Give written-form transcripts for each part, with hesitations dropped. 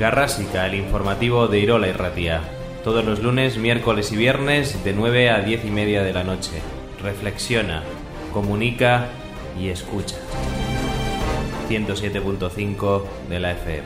Garrásica, el informativo de Irola Irratia. Todos los lunes, miércoles y viernes de 9 a 10 y media de la noche. Reflexiona, comunica y escucha. 107.5 de la FM.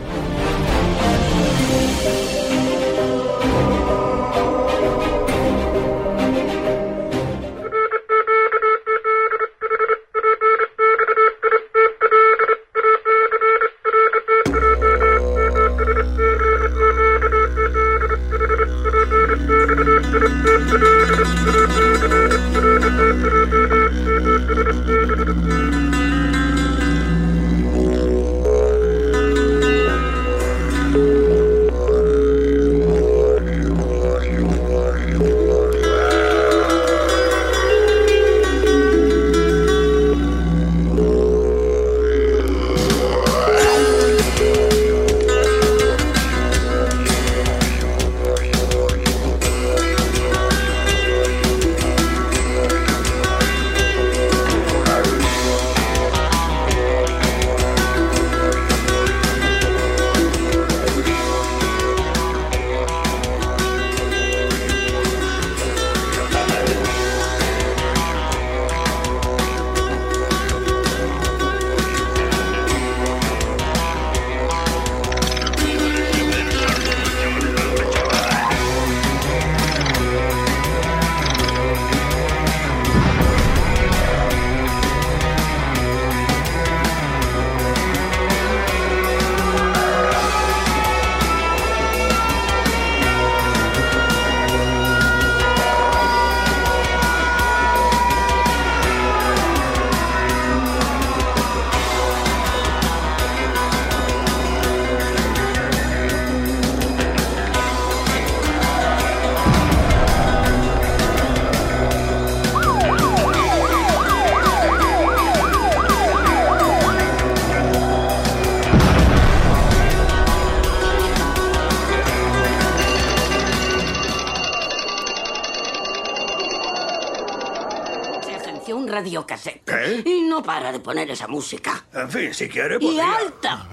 Radiocassette. ¿Qué? Y no para de poner esa música. En fin, si quiere, ¡Y podría. alta!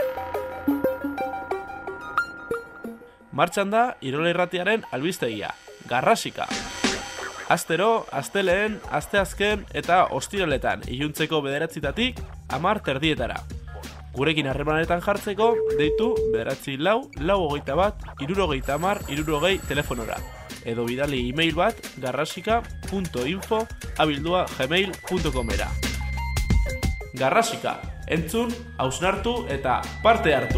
Martxan da Irola Irratiaren albistegia, Garrasika. Astero, asteleen, asteazken eta ostiraletan iluntzeko 9:00 10:30. Gurekin harremanetan jartzeko, deitu 944-421-330 telefonora. Edo bidali e-mail bat garrasika.info@gmail.comera. Garrasika, entzun, hausnartu eta parte hartu.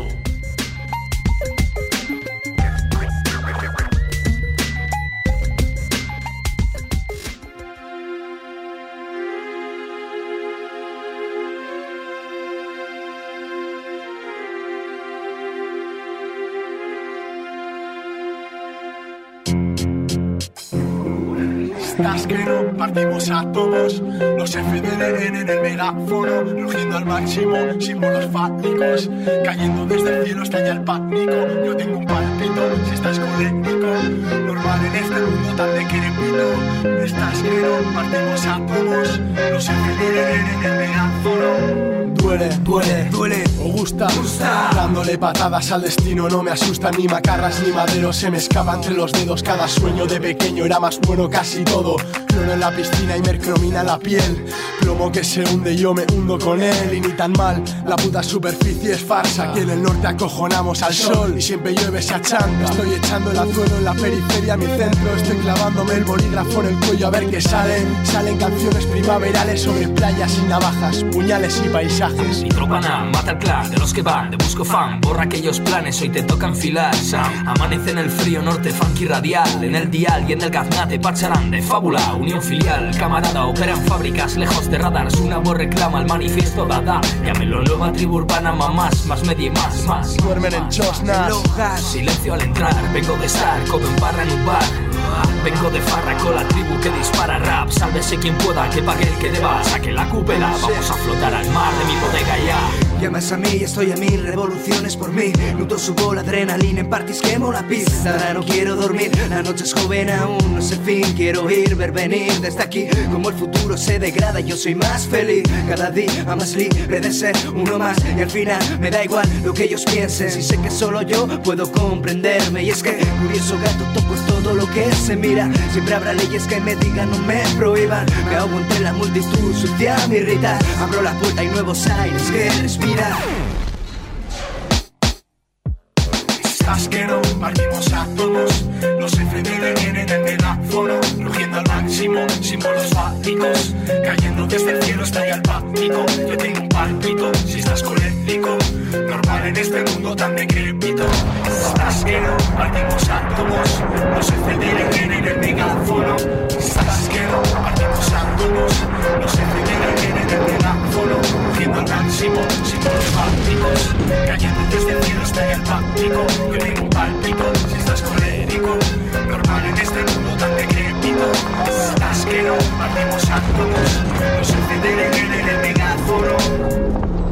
Que no partimos a todos los FDLN en el megáfono, rugiendo al máximo, símbolos fálicos, cayendo desde el cielo hasta allá el pánico. Yo tengo un palpito, si estás colérico, normal en este mundo tan de querepito. Estás que no partimos a todos los FDLN en el megáfono. Duele, duele, duele, o gusta, dándole patadas al destino. No me asustan ni macarras ni maderos, se me escapa entre los dedos. Cada sueño de pequeño era más bueno casi todo. Cloro en la piscina y mercromina en la piel. Plomo que se hunde y yo me hundo con él. Y ni tan mal, la puta superficie es farsa. Que en el norte acojonamos al sol y siempre llueve esa chanta. Estoy echando el anzuelo en la periferia, mi centro. Estoy clavándome el bolígrafo en el cuello a ver qué salen. Salen canciones primaverales sobre playas y navajas, puñales y paisajes. Nitropana, mata el clan de los que van de busco fan. Borra aquellos planes, hoy te toca enfilar. Sam, amanece en el frío norte, funky radial. En el dial y en el gaznate, pacharán de fábula. Unión filial, camarada, operan fábricas lejos de radars. Una voz reclama el manifiesto dada. Llámelo nueva tribu urbana, mamás, más media y más. Duermen en chosnas, silencio al entrar, vengo de estar, codo en barra en un bar. Vengo de farra con la tribu que dispara rap. Sálvese quien pueda, que pague el que deba. Saque la cúpula, vamos a flotar al mar de mi bodega ya. Llamas a mí y estoy a 1000 revoluciones por mí. Luto subo la adrenalina en parties, quemo la pista. Ahora no quiero dormir, la noche es joven aún, no es el fin. Quiero ir, ver venir desde aquí. Como el futuro se degrada, yo soy más feliz. Cada día más libre de ser uno más. Y al final me da igual lo que ellos piensen. Si sé que solo yo puedo comprenderme. Y es que, curioso gato, toco todo lo que se mira. Siempre habrá leyes que me digan, no me prohíban. Me ahogo entre la multitud, sucia me irrita. Abro la puerta y nuevos aires que respiran. Estás que no, partimos átomos. Los FDL en el megáfono, rugiendo al máximo, símbolos fálicos. Cayendo desde el cielo estalla el pánico. Yo tengo un pálpito, si estás colérico. Normal en este mundo tan decrépito. Estás que no, partimos átomos. Los FDL en el megáfono. Estás que no, partimos átomos. Los FDL en el megáfono, rugiendo al máximo, símbolos fálicos. Cayendo desde el cielo estalla el pánico. Yo tengo un pálpito, si estás colérico. Normal en este mundo tan decrépito. Estás que no, partimos átomos. Los FDL en el megáfono.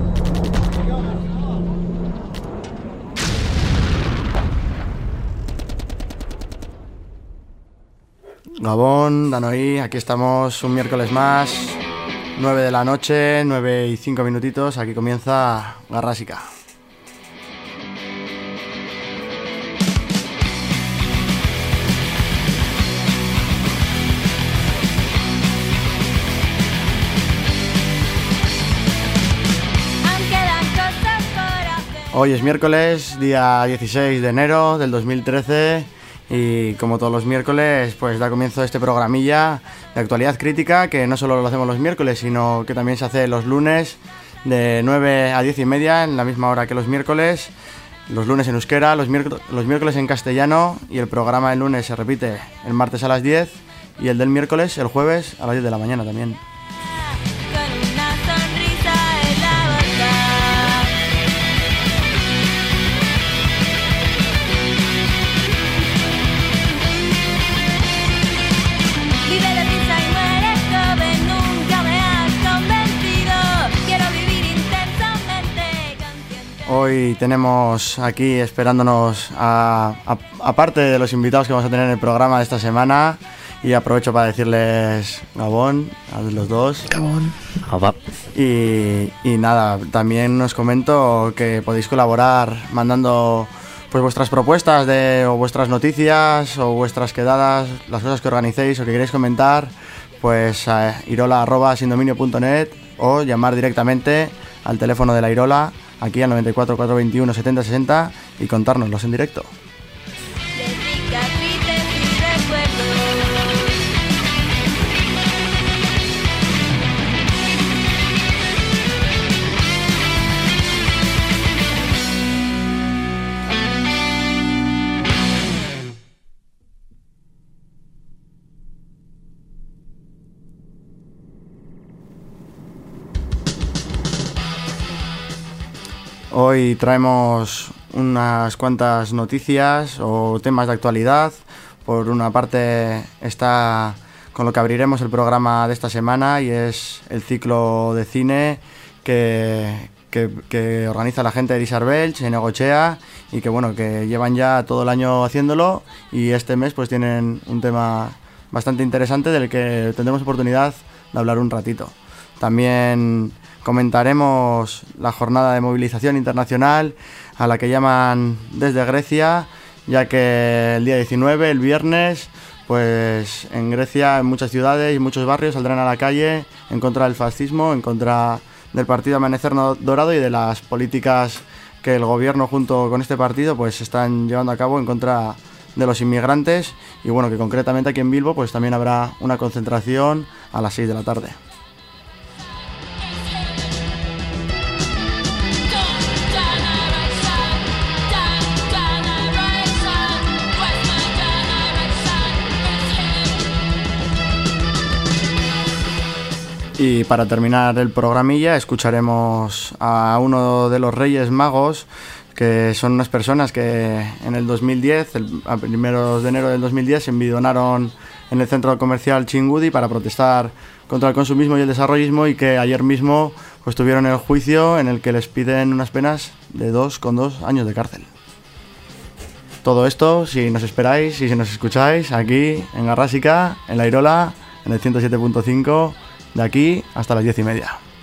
Gabón, Danoí, aquí estamos un miércoles más, 9 de la noche, 9 y 5 minutitos, aquí comienza Garrásica. Hoy es miércoles, día 16 de enero del 2013 y como todos los miércoles pues da comienzo este programilla de actualidad crítica que no solo lo hacemos los miércoles sino que también se hace los lunes de 9 a 10 y media en la misma hora que los miércoles, los lunes en euskera, los miércoles en castellano y el programa del lunes se repite el martes a las 10 y el del miércoles el jueves a las 10 de la mañana también. Hoy tenemos aquí esperándonos aparte de los invitados que vamos a tener en el programa de esta semana y aprovecho para decirles Gabón a los dos. Gabón. Y nada, también os comento que podéis colaborar mandando pues vuestras propuestas o vuestras noticias o vuestras quedadas, las cosas que organicéis o que queréis comentar, pues a irola@sindominio.net o llamar directamente al teléfono de la Irola aquí al 94 421 70 60 y contárnoslos en directo. Hoy traemos unas cuantas noticias o temas de actualidad. Por una parte está con lo que abriremos el programa de esta semana y es el ciclo de cine que organiza la gente de Disarbelch en Egochea y que bueno, que llevan ya todo el año haciéndolo y este mes pues tienen un tema bastante interesante del que tendremos oportunidad de hablar un ratito. También comentaremos la jornada de movilización internacional a la que llaman desde Grecia, ya que el día 19, el viernes, pues en Grecia, en muchas ciudades y muchos barrios saldrán a la calle en contra del fascismo, en contra del partido Amanecer Dorado y de las políticas que el gobierno junto con este partido pues están llevando a cabo en contra de los inmigrantes y bueno, que concretamente aquí en Bilbo pues también habrá una concentración a las 6 de la tarde. Y para terminar el programilla escucharemos a uno de los Reyes Magos que son unas personas que en el 2010, a primeros de enero del 2010, se envidonaron en el centro comercial Chingudi para protestar contra el consumismo y el desarrollismo, y que ayer mismo pues tuvieron el juicio en el que les piden unas penas de 2,2 años de cárcel. Todo esto, si nos esperáis y si nos escucháis, aquí en Garrásica, en La Irola, en el 107.5, de aquí hasta las 10:30.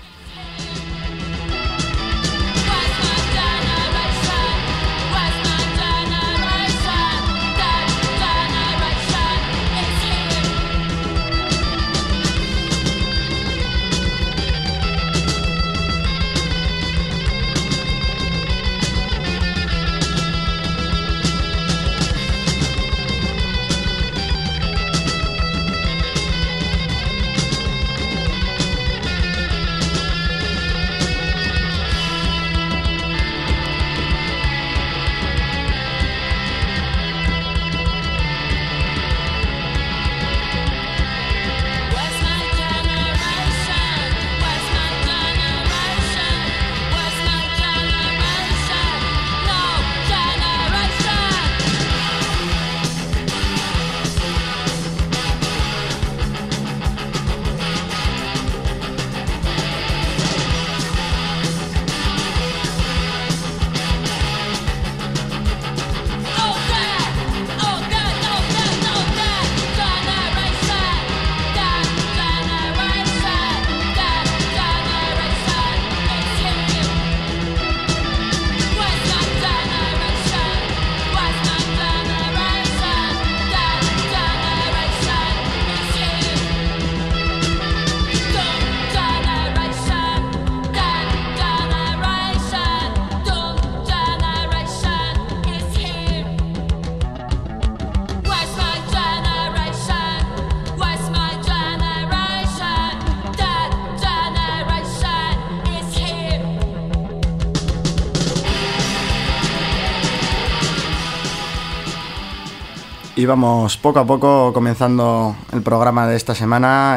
Y vamos poco a poco comenzando el programa de esta semana,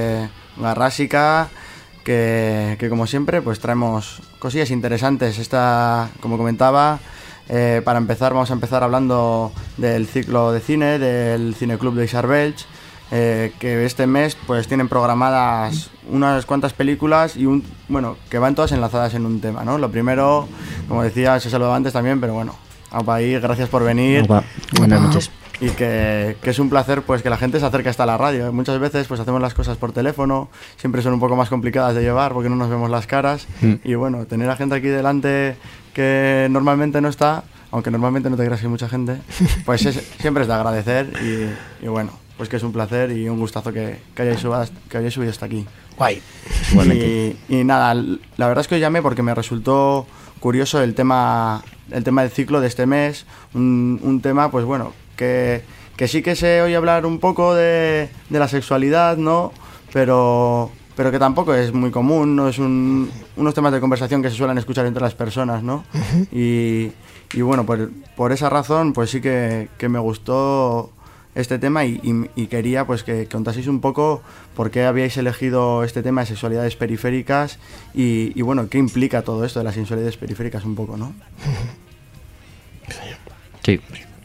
Garrásica, que como siempre pues traemos cosillas interesantes. Como comentaba, para empezar vamos a empezar hablando del ciclo de cine del Cineclub de Isarbelch, que este mes pues tienen programadas unas cuantas películas y que van todas enlazadas en un tema, ¿no? Lo primero, como decía, se saludaba antes también, pero bueno, Aupa ahí, gracias por venir. Aupa. Buenas noches. Y que es un placer pues que la gente se acerque hasta la radio. Muchas veces pues hacemos las cosas por teléfono, siempre son un poco más complicadas de llevar porque no nos vemos las caras. Y bueno, tener a gente aquí delante que normalmente no está, aunque normalmente no te creas que hay mucha gente, pues siempre es de agradecer y bueno, pues que es un placer y un gustazo que hayáis subido hasta aquí. Guay. Y nada, la verdad es que os llamé porque me resultó curioso el tema del ciclo de este mes, un tema pues bueno, que sí que se oye hablar un poco de la sexualidad, ¿no? Pero que tampoco es muy común, no es unos temas de conversación que se suelen escuchar entre las personas, ¿no? Uh-huh. Y bueno, por esa razón pues sí que me gustó este tema y quería pues que contaseis un poco por qué habíais elegido este tema de sexualidades periféricas y bueno, qué implica todo esto de las sexualidades periféricas un poco, ¿no? Sí.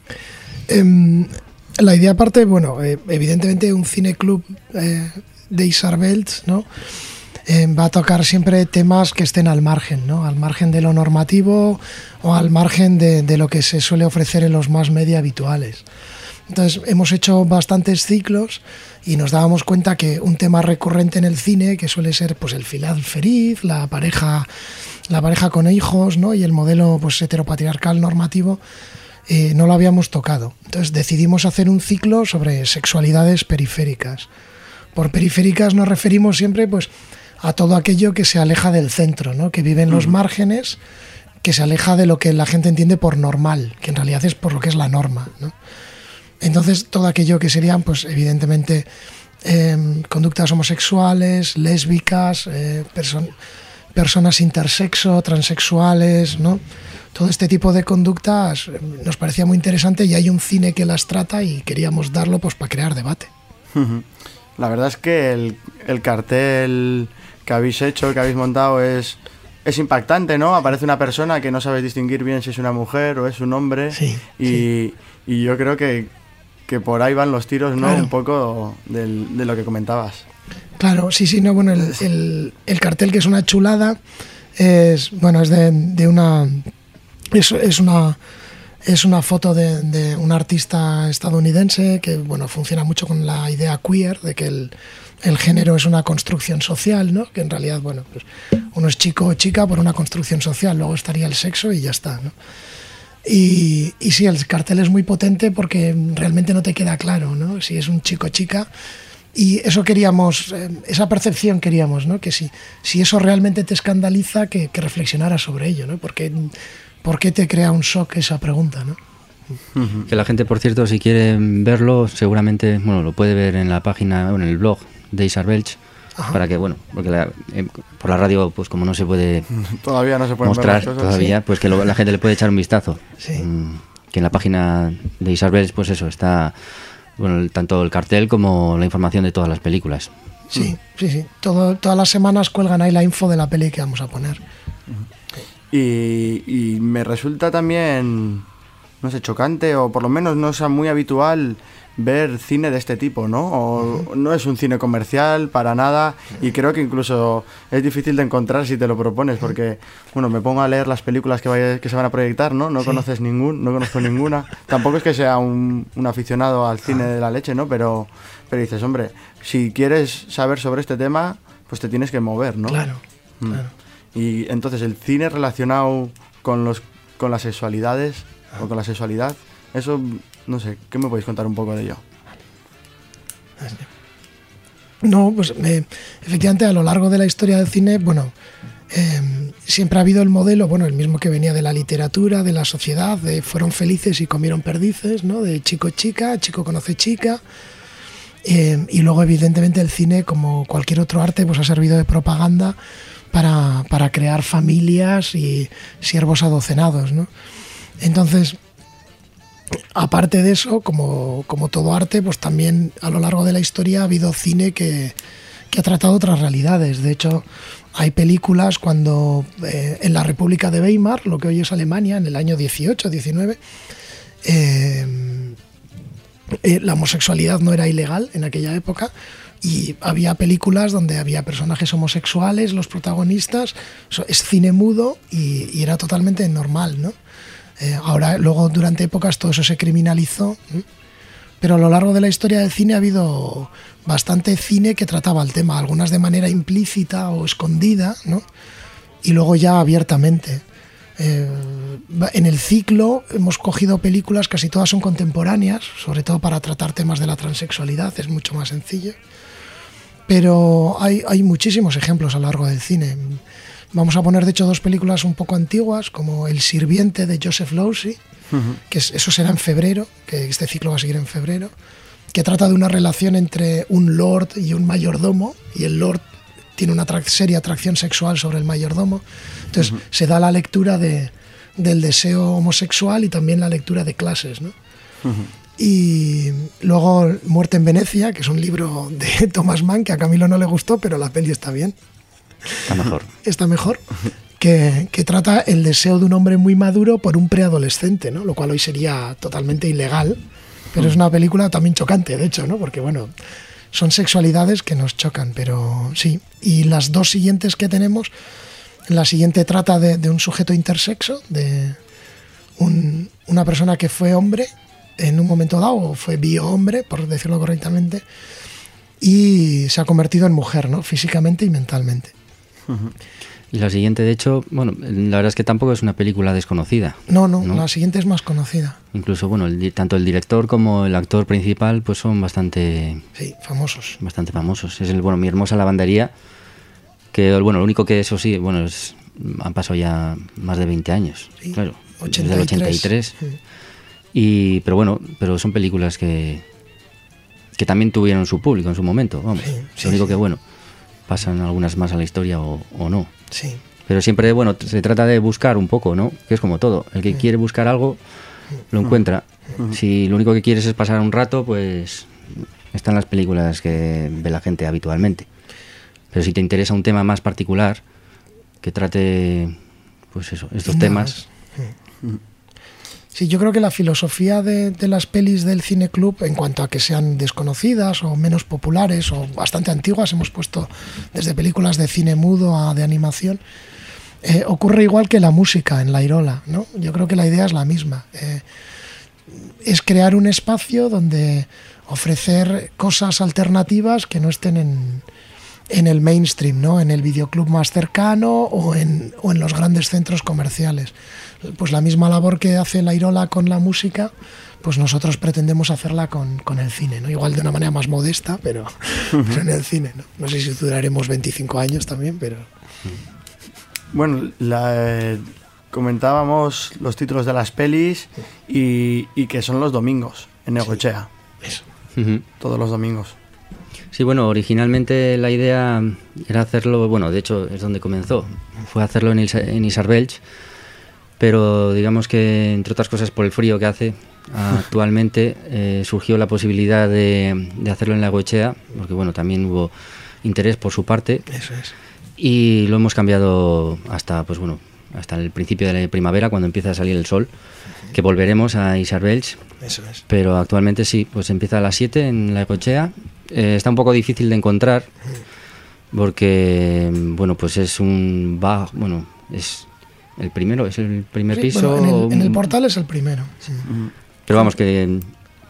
La idea parte, bueno, evidentemente un cineclub de Isarbelch, ¿no? Va a tocar siempre temas que estén al margen, ¿no? Al margen de lo normativo o al margen de lo que se suele ofrecer en los mass media habituales. Entonces hemos hecho bastantes ciclos y nos dábamos cuenta que un tema recurrente en el cine, que suele ser pues el final feliz, la pareja con hijos, ¿no? Y el modelo pues heteropatriarcal normativo, no lo habíamos tocado. Entonces decidimos hacer un ciclo sobre sexualidades periféricas. Por periféricas nos referimos siempre pues a todo aquello que se aleja del centro, ¿no? Que vive en los márgenes, que se aleja de lo que la gente entiende por normal, que en realidad es por lo que es la norma, ¿no? Entonces todo aquello que serían pues evidentemente conductas homosexuales, lésbicas, personas intersexo, transexuales, ¿no? Todo este tipo de conductas nos parecía muy interesante y hay un cine que las trata y queríamos darlo pues para crear debate. La verdad es que el cartel que habéis hecho, que habéis montado es es impactante, ¿no? Aparece una persona que no sabes distinguir bien si es una mujer o es un hombre. Sí, y yo creo que por ahí van los tiros, ¿no? Claro. Un poco de lo que comentabas. Claro, sí, no, bueno, el cartel, que es una chulada, es de una... Es una foto de un artista estadounidense que, bueno, funciona mucho con la idea queer, de que el género es una construcción social, ¿no? Que en realidad, bueno, pues uno es chico o chica por una construcción social, luego estaría el sexo y ya está, ¿no? Y sí, el cartel es muy potente porque realmente no te queda claro, ¿no? Si es un chico o chica. Y eso queríamos, esa percepción queríamos, ¿no? Que si eso realmente te escandaliza, que reflexionaras sobre ello, ¿no? ¿Por qué te crea un shock esa pregunta, ¿no? Que la gente, por cierto, si quiere verlo, seguramente, bueno, lo puede ver en la página, en el blog de Isar Belch, para que, bueno, porque por la radio, pues como no se puede todavía no se puede mostrar, ver todavía, sí. Pues que la gente le puede echar un vistazo. Sí. Que en la página de Isar Belch, pues eso, está, bueno, tanto el cartel como la información de todas las películas. Sí. Todas las semanas cuelgan ahí la info de la peli que vamos a poner. Y me resulta también, no sé, chocante, o por lo menos no sea muy habitual ver cine de este tipo, ¿no? O no es un cine comercial para nada, y creo que incluso es difícil de encontrar si te lo propones, porque, bueno, me pongo a leer las películas que se van a proyectar, ¿no? No conozco ninguna. Tampoco es que sea un aficionado al cine de la leche, ¿no? Pero dices, hombre, si quieres saber sobre este tema, pues te tienes que mover, ¿no? Claro. Y entonces el cine relacionado con las sexualidades o con la sexualidad, eso, no sé, ¿qué me podéis contar un poco de ello? No, pues efectivamente a lo largo de la historia del cine, bueno, siempre ha habido el modelo, bueno, el mismo que venía de la literatura, de la sociedad, de fueron felices y comieron perdices, ¿no? De chico-chica, chico conoce chica. Y luego evidentemente el cine, como cualquier otro arte, pues ha servido de propaganda para crear familias y siervos adocenados, ¿no? Entonces, aparte de eso, como todo arte, pues también a lo largo de la historia ha habido cine que ha tratado otras realidades. De hecho, hay películas cuando en la República de Weimar, lo que hoy es Alemania, en el año 18, 19, la homosexualidad no era ilegal en aquella época, y había películas donde había personajes homosexuales, los protagonistas, es cine mudo y era totalmente normal, ¿no? Ahora, luego, durante épocas, todo eso se criminalizó, ¿no? Pero a lo largo de la historia del cine ha habido bastante cine que trataba el tema, algunas de manera implícita o escondida, ¿no? Y luego ya abiertamente. En el ciclo hemos cogido películas, casi todas son contemporáneas, sobre todo para tratar temas de la transexualidad, es mucho más sencillo. Pero hay muchísimos ejemplos a lo largo del cine. Vamos a poner, de hecho, dos películas un poco antiguas, como El sirviente de Joseph Losey, que eso será en febrero, que este ciclo va a seguir en febrero, que trata de una relación entre un lord y un mayordomo, y el lord tiene una seria atracción sexual sobre el mayordomo. Entonces se da la lectura del deseo homosexual y también la lectura de clases, ¿no? Y luego Muerte en Venecia, que es un libro de Thomas Mann, que a Camilo no le gustó, pero la peli está bien. Está mejor. Que trata el deseo de un hombre muy maduro por un preadolescente, ¿no? Lo cual hoy sería totalmente ilegal, pero es una película también chocante, de hecho, ¿no? Porque, bueno, son sexualidades que nos chocan, pero sí. Y las dos siguientes que tenemos, la siguiente trata de un sujeto intersexo, de una persona que fue hombre en un momento dado, o fue bio-hombre, por decirlo correctamente, y se ha convertido en mujer, ¿no? Físicamente y mentalmente. Y la siguiente, de hecho, bueno, la verdad es que tampoco es una película desconocida. No, la siguiente es más conocida. Incluso, bueno, tanto el director como el actor principal pues son bastante... Sí, famosos. Bastante famosos. Es Mi hermosa lavandería, que, bueno, lo único que eso sí, bueno, han pasado ya más de 20 años. Sí, claro, 83. Desde el 83. Sí. Pero son películas que también tuvieron su público en su momento, vamos. Sí, lo único que, bueno, pasan algunas más a la historia o no. Sí. Pero siempre, bueno, se trata de buscar un poco, ¿no? Que es como todo. El que quiere buscar algo, lo encuentra. Si lo único que quieres es pasar un rato, pues están las películas que ve la gente habitualmente. Pero si te interesa un tema más particular, que trate, pues eso, estos temas. Sí, yo creo que la filosofía de las pelis del cineclub, en cuanto a que sean desconocidas o menos populares o bastante antiguas, hemos puesto desde películas de cine mudo a de animación, ocurre igual que la música en La Irola, ¿no? Yo creo que la idea es la misma. Es crear un espacio donde ofrecer cosas alternativas que no estén en el mainstream, ¿no? En el videoclub más cercano o en los grandes centros comerciales. Pues la misma labor que hace La Irola con la música, pues nosotros pretendemos hacerla con el cine, ¿no? Igual de una manera más modesta, pero en el cine, ¿no? No sé si duraremos 25 años también, pero... Bueno, comentábamos los títulos de las pelis y que son los domingos en Negochea. Eso. Todos los domingos. Sí, bueno, originalmente la idea era hacerlo, bueno, de hecho es donde comenzó, fue hacerlo en Isarbelch, pero digamos que, entre otras cosas, por el frío que hace actualmente, surgió la posibilidad de hacerlo en Lagochea, porque bueno, también hubo interés por su parte. Eso es. Y lo hemos cambiado hasta, pues bueno, hasta el principio de la primavera, cuando empieza a salir el sol, que volveremos a Isarbelch. Eso es. Pero actualmente sí, pues empieza a las 7 en Lagochea. Está un poco difícil de encontrar, porque bueno, pues es es el primero, es el primer Sí, piso. bueno, en el portal es el primero. Sí. Pero vamos, que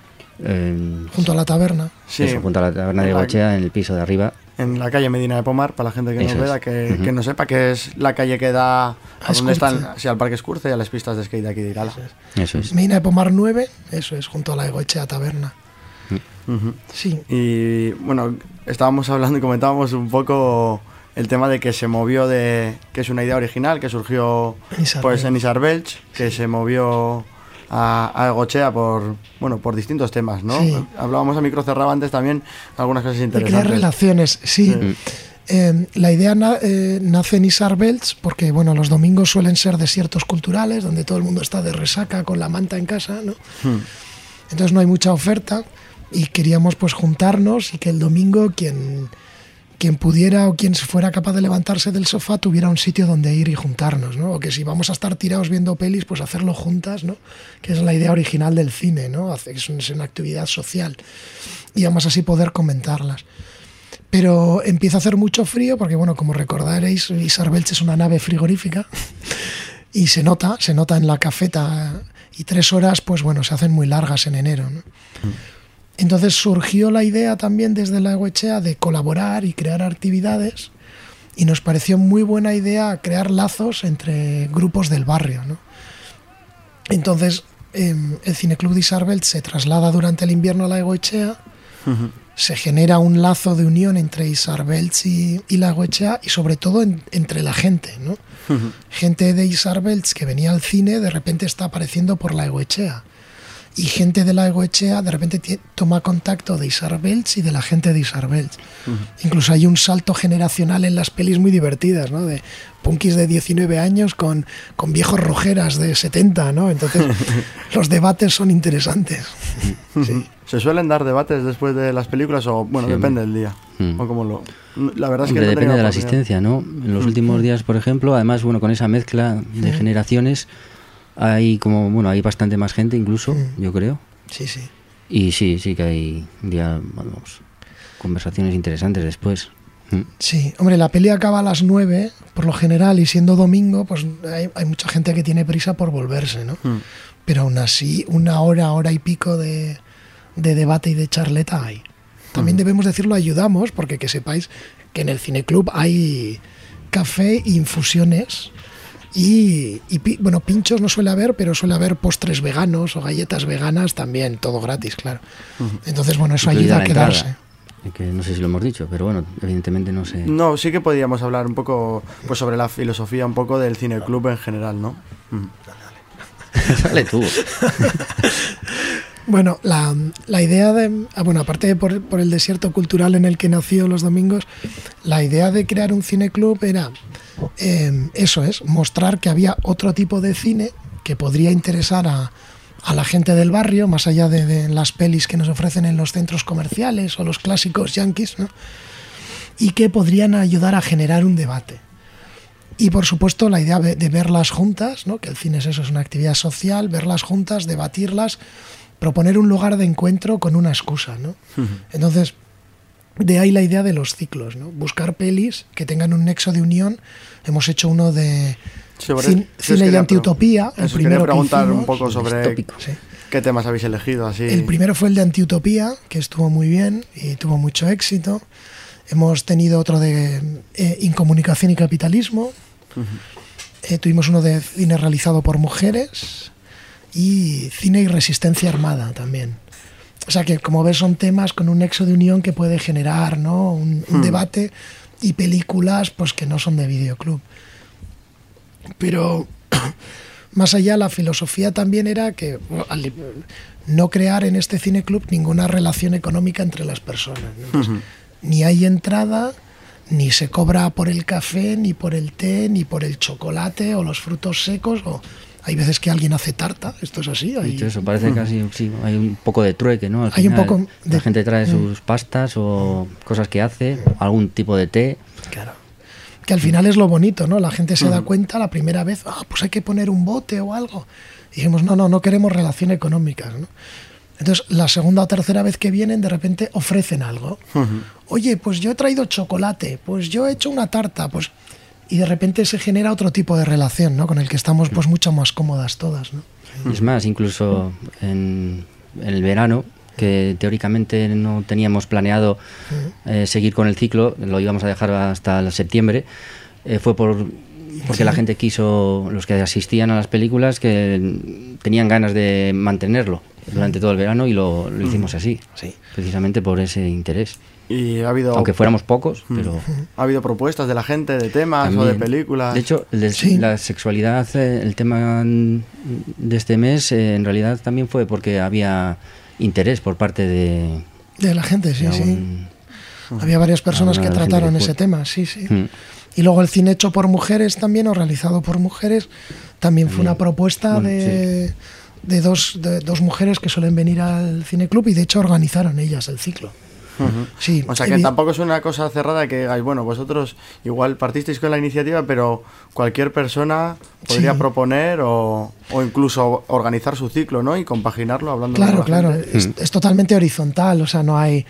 Junto a la taberna. Sí. eso, junto a la taberna de Gochea, en el piso de arriba. En la calle Medina de Pomar, para la gente que Eso no vea, es. que no sepa que es la calle que da a donde Escurce. están, al Parque Escurce y a las pistas de skate de aquí de Irala. Eso es. Medina de Pomar 9, eso es, junto a la Egoechea Taberna. Ujú. Sí. Y bueno, estábamos hablando y comentábamos un poco el tema de que se movió que es una idea original, que surgió pues en Isarbelch, que se movió a Egochea por distintos temas, ¿no? Sí. Hablábamos a micro cerrado antes también algunas cosas De interesantes. crear relaciones, sí. La idea nace en Isarbelch porque, bueno, los domingos suelen ser desiertos culturales donde todo el mundo está de resaca con la manta en casa, ¿no? Entonces no hay mucha oferta y queríamos pues juntarnos y que el domingo quien pudiera o quien fuera capaz de levantarse del sofá tuviera un sitio donde ir y juntarnos, ¿no? O que si vamos a estar tirados viendo pelis, pues hacerlo juntas, ¿no? Que es la idea original del cine, ¿no? Es una actividad social y además así poder comentarlas. Pero empieza a hacer mucho frío porque, bueno, como recordaréis, Isarbelch es una nave frigorífica y se nota en la cafeta y 3 horas, pues bueno, se hacen muy largas en enero, ¿no? Entonces surgió la idea también desde la Egoechea de colaborar y crear actividades y nos pareció muy buena idea crear lazos entre grupos del barrio, ¿no? Entonces el Cineclub de Isarbelch se traslada durante el invierno a la Egoechea, se genera un lazo de unión entre Isarbelch y la Egoechea y sobre todo entre la gente, ¿no? Gente de Isarbelch que venía al cine de repente está apareciendo por la Egoechea. Y gente de la Egoechea de repente toma contacto de Isarbelch y de la gente de Isarbelch. Incluso hay un salto generacional en las pelis muy divertidas, ¿no? De punkis de 19 años con viejos rojeras de 70, ¿no? Entonces los debates son interesantes. Sí. ¿Se suelen dar debates después de las películas o, bueno, Sí, depende del día? O cómo la verdad es que Hombre, no he tenido depende de la oportunidad. asistencia, ¿no? En los últimos días, por ejemplo, además, bueno, con esa mezcla de generaciones, hay hay bastante más gente incluso, yo creo. Sí, sí. Y sí que hay conversaciones interesantes después. Sí, hombre, la peli acaba a las 9, por lo general, y siendo domingo, pues hay mucha gente que tiene prisa por volverse, ¿no? Pero aún así, una hora y pico de debate y de charleta hay. También debemos decirlo, ayudamos, porque que sepáis que en el Cineclub hay café e infusiones y pinchos no suele haber, pero suele haber postres veganos o galletas veganas también, todo gratis, claro. Entonces, bueno, eso Incluida ayuda a la quedarse. entrada, que no sé si lo hemos dicho, pero bueno, evidentemente no sé. No, sí que podríamos hablar un poco pues sobre la filosofía un poco del cineclub en general, ¿no? Sale tú. Bueno, la idea de... aparte de por el desierto cultural en el que nació los domingos, la idea de crear un cineclub era, eso es, mostrar que había otro tipo de cine que podría interesar a la gente del barrio, más allá de las pelis que nos ofrecen en los centros comerciales o los clásicos yankees, ¿no? Y que podrían ayudar a generar un debate. Y por supuesto la idea de verlas juntas, ¿no? Que el cine es eso, es una actividad social, verlas juntas, debatirlas, proponer un lugar de encuentro con una excusa, ¿no? Entonces, de ahí la idea de los ciclos, ¿no? Buscar pelis que tengan un nexo de unión. Hemos hecho uno de cine y antiutopía. El primero quería preguntar un poco sobre qué temas habéis elegido. Así. El primero fue el de antiutopía, que estuvo muy bien y tuvo mucho éxito. Hemos tenido otro de incomunicación y capitalismo. Tuvimos uno de cine realizado por mujeres y cine y resistencia armada también. O sea que, como ves, son temas con un nexo de unión que puede generar, ¿no? un debate, y películas pues que no son de videoclub. Pero más allá, la filosofía también era que no crear en este cineclub ninguna relación económica entre las personas, ¿no? Entonces, ni hay entrada, ni se cobra por el café, ni por el té, ni por el chocolate o los frutos secos. Hay veces que alguien hace tarta, esto es así. Eso parece casi, sí, hay un poco de trueque, ¿no? Al hay final, un poco de... La gente trae sus pastas o cosas que hace, algún tipo de té. Claro. Que al final es lo bonito, ¿no? La gente se da cuenta la primera vez, pues hay que poner un bote o algo. Y dijimos, no queremos relación económica, ¿no? Entonces, la segunda o tercera vez que vienen, de repente ofrecen algo. Oye, pues yo he traído chocolate, pues yo he hecho una tarta, pues... Y de repente se genera otro tipo de relación, ¿no? Con el que estamos pues mucho más cómodas todas, ¿no? Es más, incluso en el verano, que teóricamente no teníamos planeado seguir con el ciclo, lo íbamos a dejar hasta el septiembre, fue porque la gente quiso, los que asistían a las películas, que tenían ganas de mantenerlo durante todo el verano, y lo hicimos así, precisamente por ese interés. Y ha habido, aunque fuéramos pocos, pero... ¿Ha habido propuestas de la gente, de temas también, o de películas? De hecho, la sexualidad, el tema de este mes, en realidad también fue porque había interés por parte de la gente, sí. Había varias personas que trataron ese tema, sí. Y luego el cine hecho por mujeres también, o realizado por mujeres, también fue una propuesta de dos mujeres que suelen venir al cineclub, y de hecho organizaron ellas el ciclo. Sí, o sea que tampoco es una cosa cerrada que digáis, bueno, vosotros igual partisteis con la iniciativa, pero cualquier persona podría proponer o incluso organizar su ciclo, ¿no? Y compaginarlo hablando Claro, es totalmente horizontal, o sea, no hay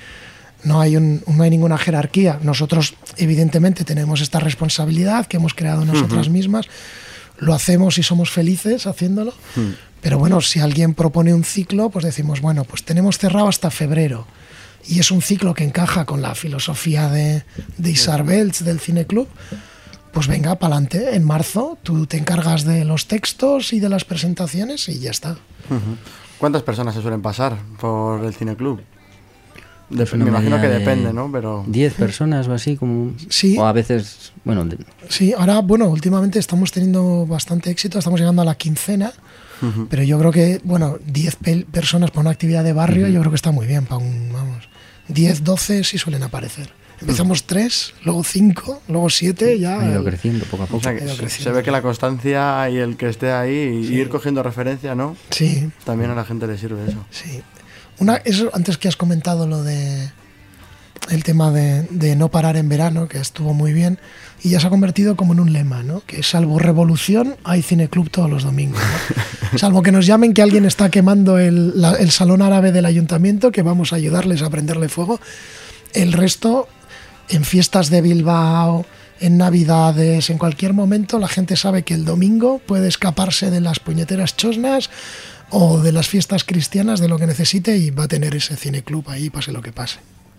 ninguna jerarquía. Nosotros evidentemente tenemos esta responsabilidad que hemos creado nosotras mismas, lo hacemos y somos felices haciéndolo, pero bueno, si alguien propone un ciclo, pues decimos, bueno, pues tenemos cerrado hasta febrero, y es un ciclo que encaja con la filosofía de Isar Belch del cineclub, pues venga, para adelante. En marzo tú te encargas de los textos y de las presentaciones y ya está. ¿Cuántas personas se suelen pasar por el cineclub? Me imagino que depende, ¿no? Pero 10 personas o así, como... Sí. O a veces, bueno... Sí, ahora, últimamente estamos teniendo bastante éxito, estamos llegando a la quincena, pero yo creo que, 10 personas para una actividad de barrio, yo creo que está muy bien, 10, 12 sí suelen aparecer. Empezamos 3, luego 5, luego 7, ya... Ha ido creciendo poco a poco. O sea, se ve que la constancia y el que esté ahí y ir cogiendo referencia, ¿no? Sí. También a la gente le sirve eso. Sí. Eso, antes que has comentado lo de el tema de no parar en verano, que estuvo muy bien, y ya se ha convertido como en un lema, ¿no? Que salvo revolución, hay cineclub todos los domingos, ¿no? Salvo que nos llamen que alguien está quemando el salón árabe del ayuntamiento, que vamos a ayudarles a prenderle fuego. El resto, en fiestas de Bilbao, en Navidades, en cualquier momento, la gente sabe que el domingo puede escaparse de las puñeteras chosnas o de las fiestas cristianas, de lo que necesite, y va a tener ese cineclub ahí, pase lo que pase.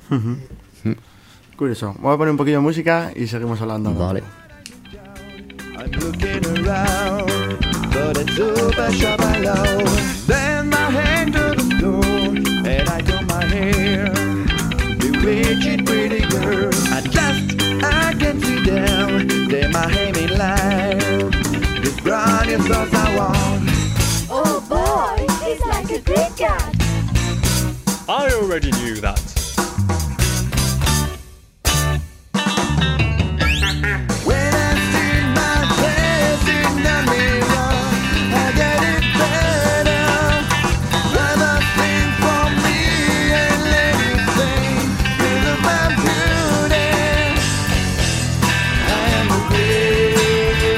Curioso. Vamos a poner un poquillo de música y seguimos hablando. Vale. I'm looking around for the super shop I love. Then my hand to the floor and I comb my hair. Bewitching pretty girl. At last I can see them. They're my hanging line. This brand is what I want. Oh boy, he's like a Greek god. I already knew that. When I see my face in the mirror, I get it better. Mother sing for me and let it sing. Feel of my beauty. I am a great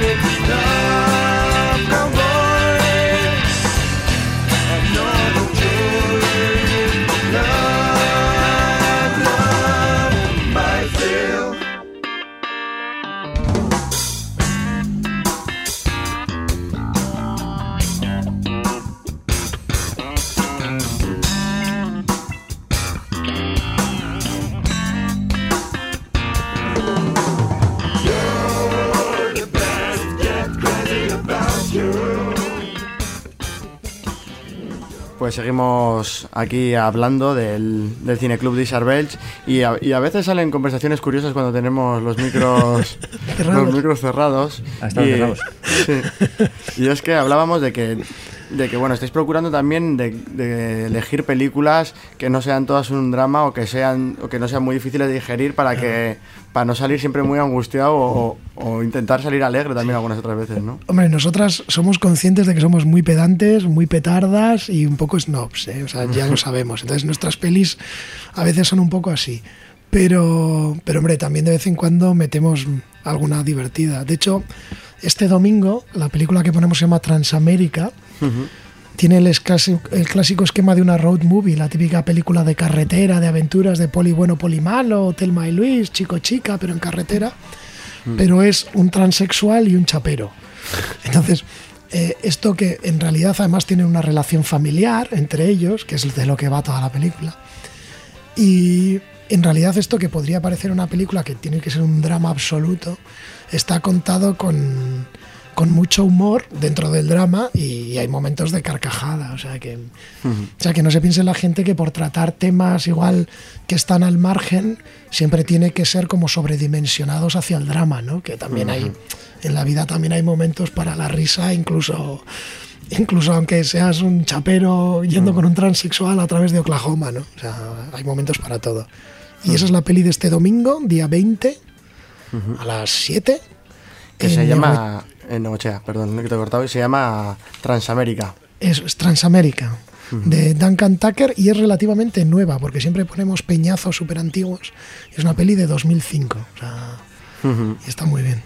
pues seguimos aquí hablando del Cineclub de Isarvelch y a veces salen conversaciones curiosas cuando tenemos los micros cerrados. Están cerrados. Sí. Y es que hablábamos de que bueno, estáis procurando también de elegir películas que no sean todas un drama o que no sean muy difíciles de digerir para no salir siempre muy angustiado o intentar salir alegre también algunas otras veces, ¿no? Hombre, nosotras somos conscientes de que somos muy pedantes, muy petardas y un poco snobs, ¿eh? O sea, ya lo sabemos. Entonces nuestras pelis a veces son un poco así. Pero hombre, también de vez en cuando metemos alguna divertida. De hecho, este domingo la película que ponemos se llama Transamérica. Uh-huh. Tiene el clásico esquema de una road movie, la típica película de carretera, de aventuras, de poli bueno, poli malo, Thelma y Luis, chico chica, pero en carretera. Pero es un transexual y un chapero. Entonces, esto que en realidad además tiene una relación familiar entre ellos, que es de lo que va toda la película. Y en realidad esto que podría parecer una película que tiene que ser un drama absoluto, está contado con mucho humor dentro del drama y hay momentos de carcajada, o sea que no se piense la gente que por tratar temas igual que están al margen siempre tiene que ser como sobredimensionados hacia el drama, ¿no? Que también hay en la vida también hay momentos para la risa, incluso aunque seas un chapero yendo con un transexual a través de Oklahoma, ¿no? O sea, hay momentos para todo. Y esa es la peli de este domingo, día 20 a las 7. Que se llama... En Negochea, perdón, no que te he cortado, y se llama Transamérica. Eso es Transamérica, de Duncan Tucker, y es relativamente nueva, porque siempre ponemos peñazos súper antiguos. Es una peli de 2005, o sea, y está muy bien.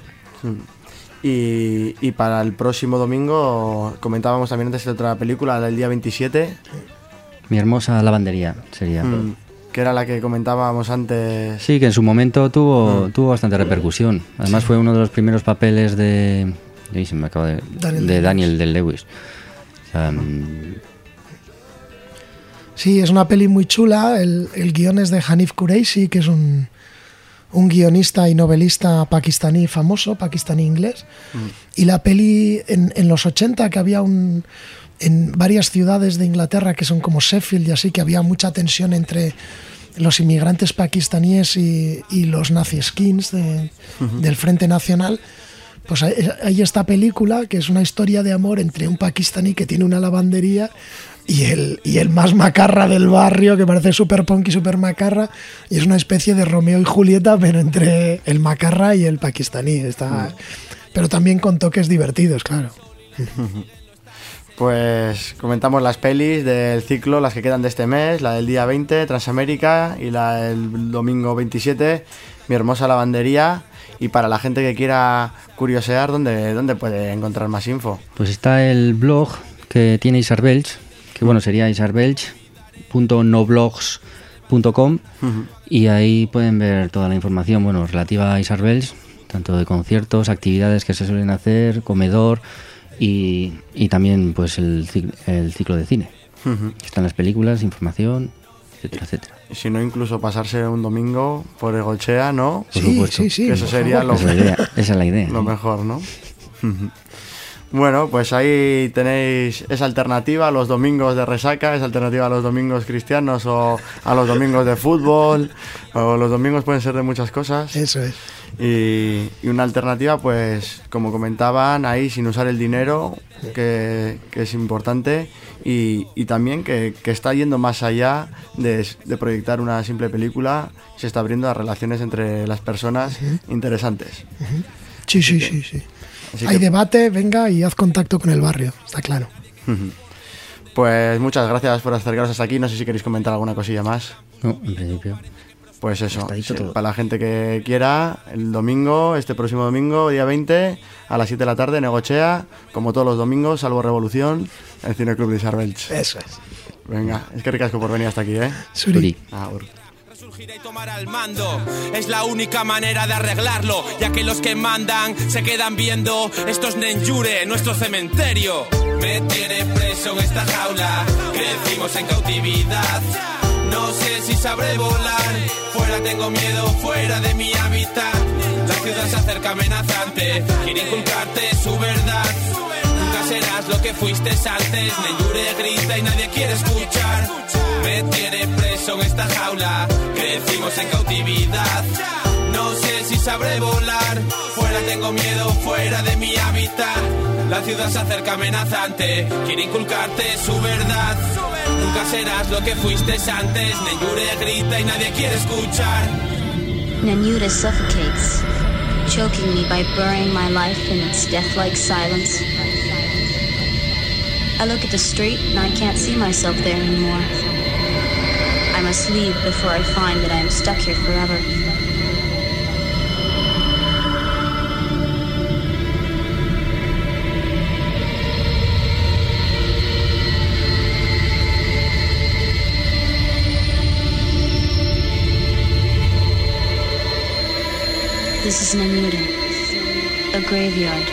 Y para el próximo domingo, comentábamos también antes de otra película, del día 27. Mi hermosa lavandería sería... que era la que comentábamos antes. Sí, que en su momento tuvo bastante repercusión. Además fue uno de los primeros papeles de Daniel Day-Lewis. O sea, sí, es una peli muy chula. El guion es de Hanif Kureishi, que es un guionista y novelista pakistaní famoso, pakistaní-inglés. Y la peli en los 80, que había en varias ciudades de Inglaterra que son como Sheffield y así, que había mucha tensión entre los inmigrantes pakistaníes y los nazi-skins del Frente Nacional. Pues hay esta película que es una historia de amor entre un pakistaní que tiene una lavandería y el más macarra del barrio, que parece súper punk y súper macarra, y es una especie de Romeo y Julieta, pero entre el macarra y el pakistaní. Pero también con toques divertidos, claro. Pues comentamos las pelis del ciclo, las que quedan de este mes, la del día 20, Transamérica, y la del domingo 27, Mi hermosa lavandería. Y para la gente que quiera curiosear, ¿dónde puede encontrar más info? Pues está el blog que tiene Isarvelch, que bueno, sería isarvelch.noblogs.com, y ahí pueden ver toda la información relativa a Isarvelch, tanto de conciertos, actividades que se suelen hacer, comedor... Y también pues el ciclo de cine. Están las películas, información, etcétera, etcétera. Y si no, incluso pasarse un domingo por Egochea, ¿no? Por supuesto. Sí, eso sería esa es la idea. Lo mejor, ¿no? Bueno, pues ahí tenéis esa alternativa a los domingos de resaca, esa alternativa a los domingos cristianos o a los domingos de fútbol, o los domingos pueden ser de muchas cosas. Eso es. Y una alternativa, pues, como comentaban, ahí sin usar el dinero, que es importante, y también que está yendo más allá de proyectar una simple película, se está abriendo a relaciones entre las personas interesantes. Sí. Hay debate, venga y haz contacto con el barrio, está claro. Pues muchas gracias por acercaros hasta aquí, no sé si queréis comentar alguna cosilla más. No, en principio. Pues eso, para la gente que quiera, el domingo, este próximo domingo, día 20, a las 7 de la tarde, Negochea, como todos los domingos, salvo Revolución, el Cineclub de Isarvelch. Eso es. Venga, es que ricasco por venir hasta aquí, ¿eh? Suri. Resurgir y tomar al mando es la única manera de arreglarlo, ya que los que mandan se quedan viendo. Esto es Nenjure, nuestro cementerio. Me tiene preso en esta jaula, crecimos en cautividad. No sé si sabré volar, fuera tengo miedo, fuera de mi hábitat. La ciudad se acerca amenazante, quiere inculcarte su verdad. Nunca serás lo que fuiste antes. Neyure grita y nadie quiere escuchar. Me tiene preso en esta jaula, crecimos en cautividad. No sé si sabré volar, fuera tengo miedo, fuera de mi hábitat. La ciudad se acerca amenazante, quiere inculcarte su verdad. Nunca serás lo que fuiste antes. Neyure grita y nadie quiere escuchar. Nanyuda suffocates, choking me by burying my life in its death-like silence. I look at the street and I can't see myself there anymore. I must leave before I find that I am stuck here forever. This is Nanyuda, a graveyard.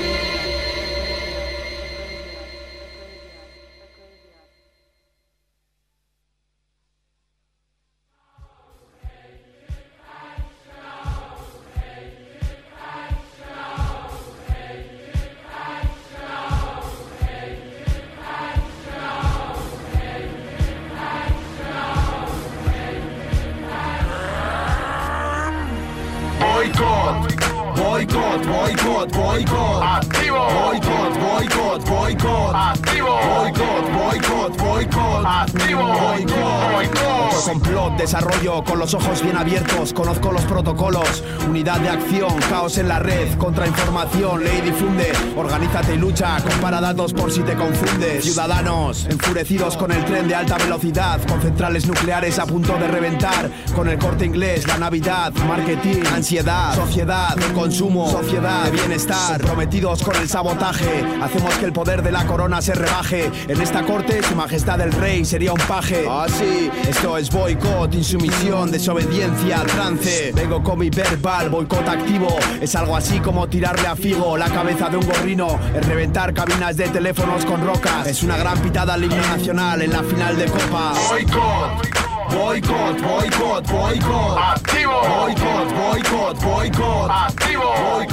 Boicot, activo. Boicot, activo. Boicot, activo. Boicot. Complot, desarrollo con los ojos bien abiertos. Conozco los protocolos. Unidad de acción, caos en la red. Contrainformación, ley difunde. Organízate y lucha. Compara datos por si te confundes. Ciudadanos enfurecidos con el tren de alta velocidad. Con centrales nucleares a punto de reventar. Con el Corte Inglés, la Navidad. Marketing, ansiedad, sociedad, consumo, sociedad, de bienestar. Prometidos con el sabotaje. Hacemos que el poder de la corona se rebaje. En esta corte, su majestad el rey sería un paje. Ah, sí, esto es boicot, insumisión, desobediencia, trance. Vengo con mi verbal, boicot activo. Es algo así como tirarle a Figo la cabeza de un gorrino. Es reventar cabinas de teléfonos con rocas. Es una gran pitada al himno nacional en la final de Copa. Boicot, activo. Boicot, activo.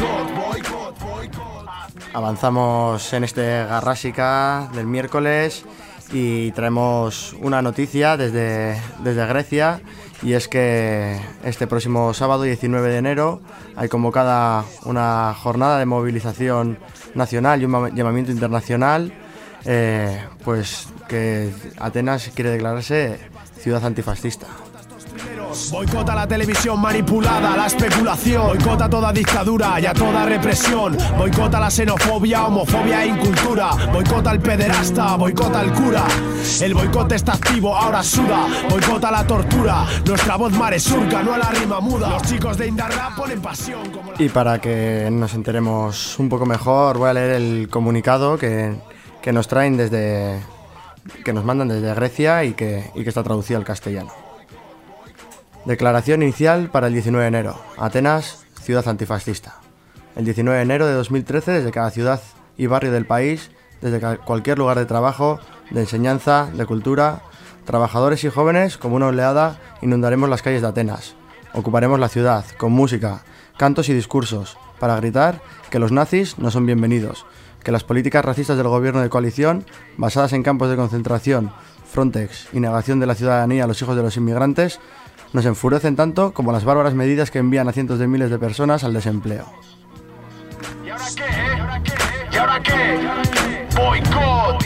Avanzamos en este Garrásica del miércoles y traemos una noticia desde Grecia, y es que este próximo sábado 19 de enero hay convocada una jornada de movilización nacional y un llamamiento internacional, pues que Atenas quiere declararse ciudad antifascista. Boicota la televisión manipulada, la especulación. Boicota toda dictadura y a toda represión. Boicota la xenofobia, homofobia e incultura. Boicota el pederasta, boicota el cura. El boicot está activo, ahora suda. Boicota la tortura, nuestra voz maresurca, no a la rima muda. Los chicos de Indarra ponen pasión como la... Y para que nos enteremos un poco mejor, voy a leer el comunicado que nos traen que nos mandan desde Grecia y que está traducido al castellano. Declaración inicial para el 19 de enero. Atenas, ciudad antifascista. El 19 de enero de 2013, desde cada ciudad y barrio del país, desde cualquier lugar de trabajo, de enseñanza, de cultura, trabajadores y jóvenes, como una oleada, inundaremos las calles de Atenas. Ocuparemos la ciudad, con música, cantos y discursos, para gritar que los nazis no son bienvenidos, que las políticas racistas del gobierno de coalición, basadas en campos de concentración, Frontex y negación de la ciudadanía a los hijos de los inmigrantes, nos enfurecen tanto como las bárbaras medidas que envían a cientos de miles de personas al desempleo. ¿Y ahora qué? ¿Y ahora qué? Boicot.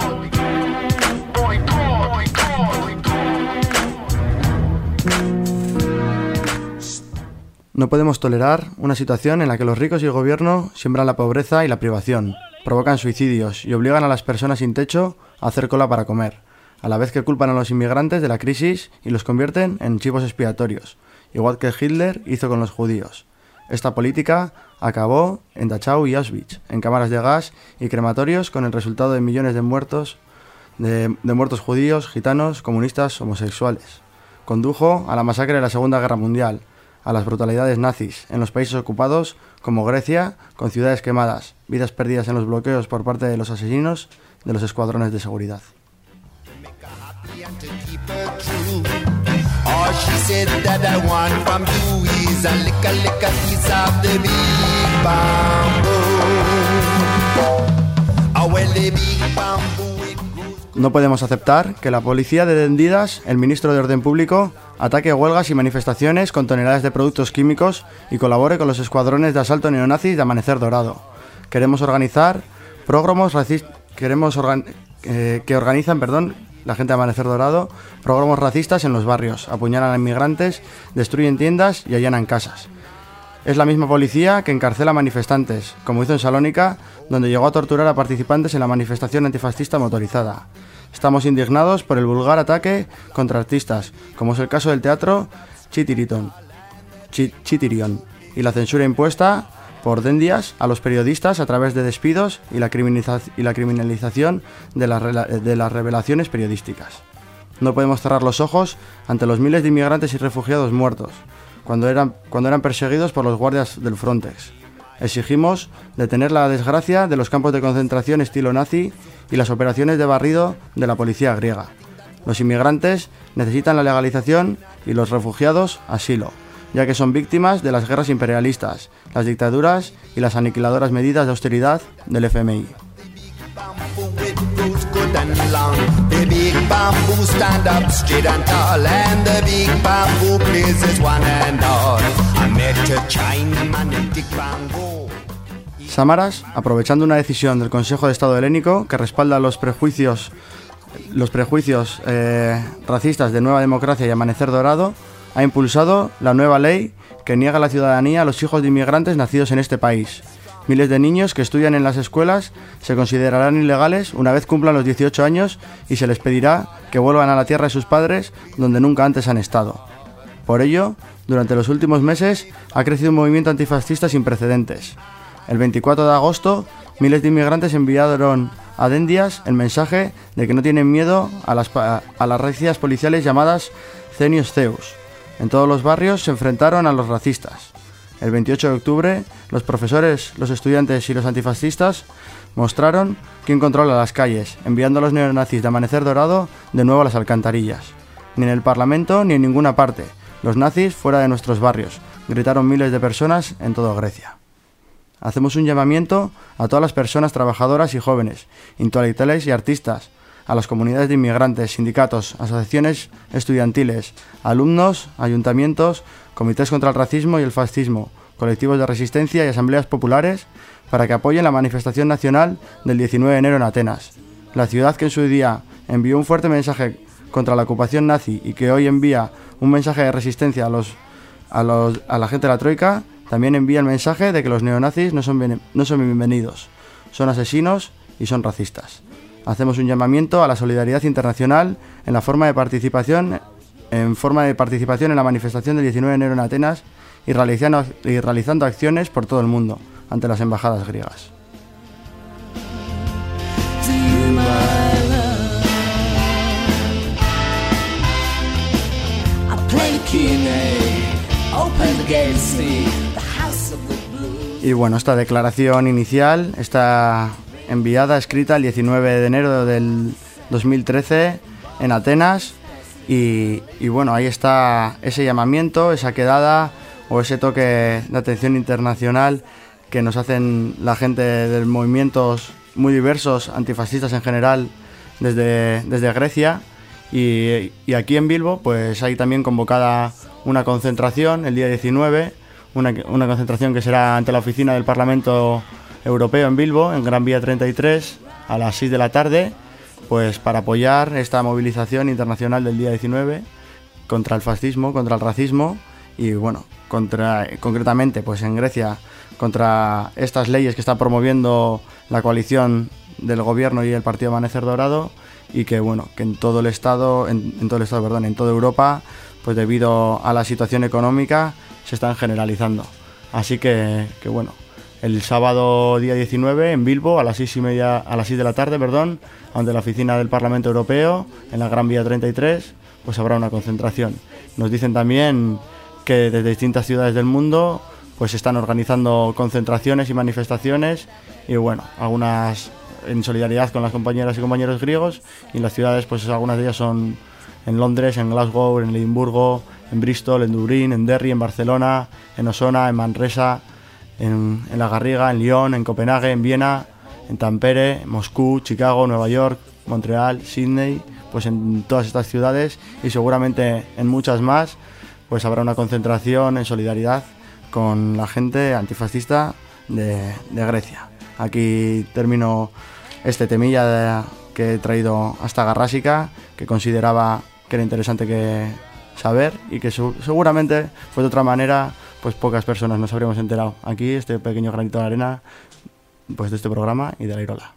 No podemos tolerar una situación en la que los ricos y el gobierno siembran la pobreza y la privación, provocan suicidios y obligan a las personas sin techo a hacer cola para comer, a la vez que culpan a los inmigrantes de la crisis y los convierten en chivos expiatorios, igual que Hitler hizo con los judíos. Esta política acabó en Dachau y Auschwitz, en cámaras de gas y crematorios, con el resultado de millones de muertos judíos, gitanos, comunistas, homosexuales. Condujo a la masacre de la Segunda Guerra Mundial, a las brutalidades nazis en los países ocupados como Grecia, con ciudades quemadas, vidas perdidas en los bloqueos por parte de los asesinos de los escuadrones de seguridad. All she said that I want from you is a little piece of the big bamboo. No podemos aceptar que la policía de Dendidas, el ministro de Orden Público, ataque huelgas y manifestaciones con toneladas de productos químicos y colabore con los escuadrones de asalto neonazis de Amanecer Dorado. Queremos organizar programas racistas. Que organizan, la gente de Amanecer Dorado, programas racistas en los barrios, apuñalan a inmigrantes, destruyen tiendas y allanan casas. Es la misma policía que encarcela a manifestantes, como hizo en Salónica, donde llegó a torturar a participantes en la manifestación antifascista motorizada. Estamos indignados por el vulgar ataque contra artistas, como es el caso del teatro Chitirion, y la censura impuesta por Dendias a los periodistas a través de despidos y la criminalización de las revelaciones periodísticas. No podemos cerrar los ojos ante los miles de inmigrantes y refugiados muertos, cuando eran perseguidos por los guardias del Frontex. Exigimos detener la desgracia de los campos de concentración estilo nazi y las operaciones de barrido de la policía griega. Los inmigrantes necesitan la legalización y los refugiados asilo, ya que son víctimas de las guerras imperialistas, las dictaduras y las aniquiladoras medidas de austeridad del FMI. Samaras, aprovechando una decisión del Consejo de Estado Helénico que respalda los prejuicios racistas de Nueva Democracia y Amanecer Dorado, ha impulsado la nueva ley que niega la ciudadanía a los hijos de inmigrantes nacidos en este país. Miles de niños que estudian en las escuelas se considerarán ilegales una vez cumplan los 18 años y se les pedirá que vuelvan a la tierra de sus padres donde nunca antes han estado. Por ello, durante los últimos meses ha crecido un movimiento antifascista sin precedentes. El 24 de agosto, miles de inmigrantes enviaron a Dendias el mensaje de que no tienen miedo a las racias policiales llamadas Cenios Zeus. En todos los barrios se enfrentaron a los racistas. El 28 de octubre, los profesores, los estudiantes y los antifascistas mostraron quién controla las calles, enviando a los neonazis de Amanecer Dorado de nuevo a las alcantarillas. Ni en el Parlamento ni en ninguna parte. Los nazis fuera de nuestros barrios, gritaron miles de personas en toda Grecia. Hacemos un llamamiento a todas las personas trabajadoras y jóvenes, intelectuales y artistas, a las comunidades de inmigrantes, sindicatos, asociaciones estudiantiles, alumnos, ayuntamientos, comités contra el racismo y el fascismo, colectivos de resistencia y asambleas populares para que apoyen la manifestación nacional del 19 de enero en Atenas. La ciudad que en su día envió un fuerte mensaje contra la ocupación nazi y que hoy envía un mensaje de resistencia a la gente de la Troika, también envía el mensaje de que los neonazis no son bienvenidos, son asesinos y son racistas. Hacemos un llamamiento a la solidaridad internacional en forma de participación en la manifestación del 19 de enero en Atenas y realizando acciones por todo el mundo ante las embajadas griegas. Y bueno, esta declaración inicial está enviada, escrita el 19 de enero del 2013 en Atenas y bueno, ahí está ese llamamiento, esa quedada o ese toque de atención internacional que nos hacen la gente de movimientos muy diversos, antifascistas en general, desde Grecia y aquí en Bilbo pues hay también convocada una concentración el día 19, una concentración que será ante la oficina del Parlamento Europeo en Bilbo, en Gran Vía 33, a las 6 de la tarde, pues para apoyar esta movilización internacional del día 19 contra el fascismo, contra el racismo y bueno, concretamente pues en Grecia contra estas leyes que está promoviendo la coalición del gobierno y el partido Amanecer Dorado y que bueno, que en toda Europa, pues debido a la situación económica se están generalizando. Así que bueno, el sábado día 19 en Bilbo a las 6 de la tarde, ante la oficina del Parlamento Europeo en la Gran Vía 33, pues habrá una concentración. Nos dicen también que desde distintas ciudades del mundo pues están organizando concentraciones y manifestaciones y bueno, algunas en solidaridad con las compañeras y compañeros griegos y en las ciudades pues algunas de ellas son en Londres, en Glasgow, en Edimburgo, en Bristol, en Dublín, en Derry, en Barcelona, en Osona, en Manresa, en La Garriga, en Lyon, en Copenhague, en Viena, en Tampere, Moscú, Chicago, Nueva York, Montreal, Sydney, pues en todas estas ciudades y seguramente en muchas más, pues habrá una concentración en solidaridad con la gente antifascista de Grecia. Aquí termino este temilla que he traído hasta Garrásica, que consideraba que era interesante que saber y que seguramente pues de otra manera pues pocas personas nos habríamos enterado. Aquí este pequeño granito de arena pues de este programa y de la Irola.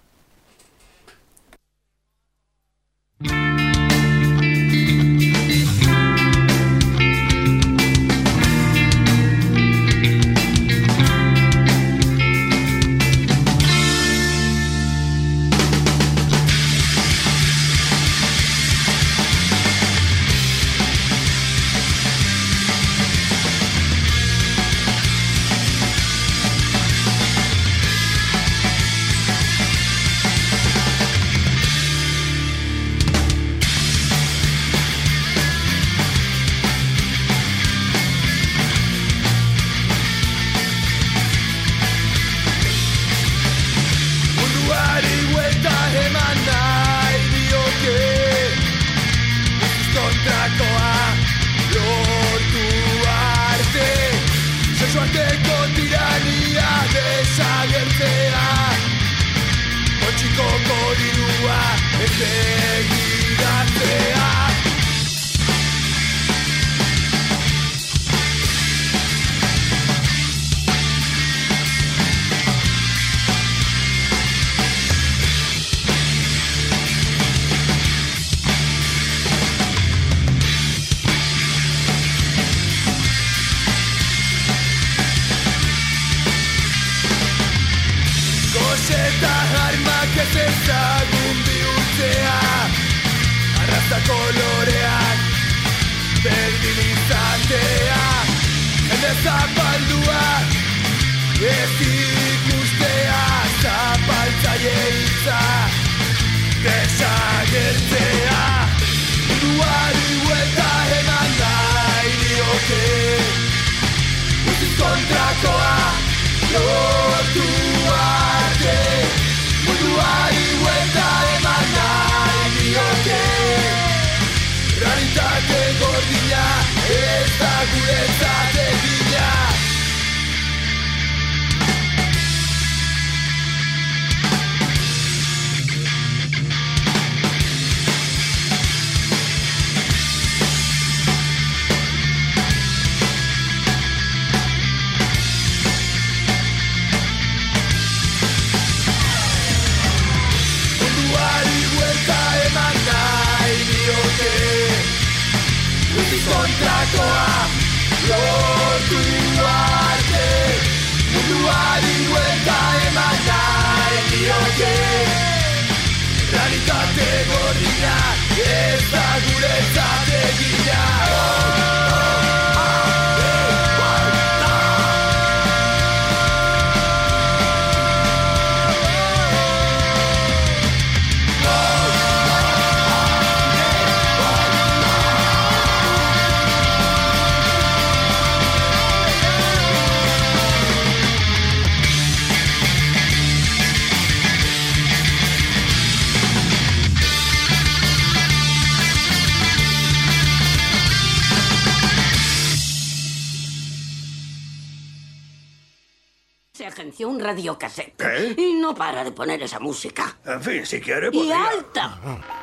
Un radiocassette. ¿Qué? Y no para de poner esa música. En fin, si quiere, ¡Y podría. alta!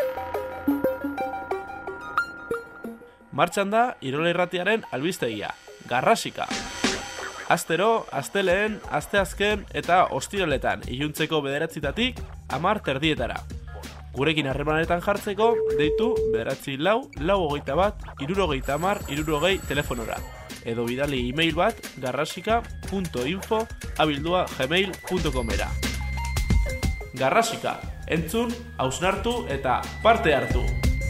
Martxan da Irola Irratiaren albistegia, Garrasika. Astero, asteleen, asteazken eta ostiraletan iluntzeko 9:00 10:30. Gurekin harremanetan jartzeko, deitu 944-421-60-60 telefonora. Edo bidali e-mail bat garrasika.info@gmail.comera. Garrasika, entzun, hausnartu eta parte hartu.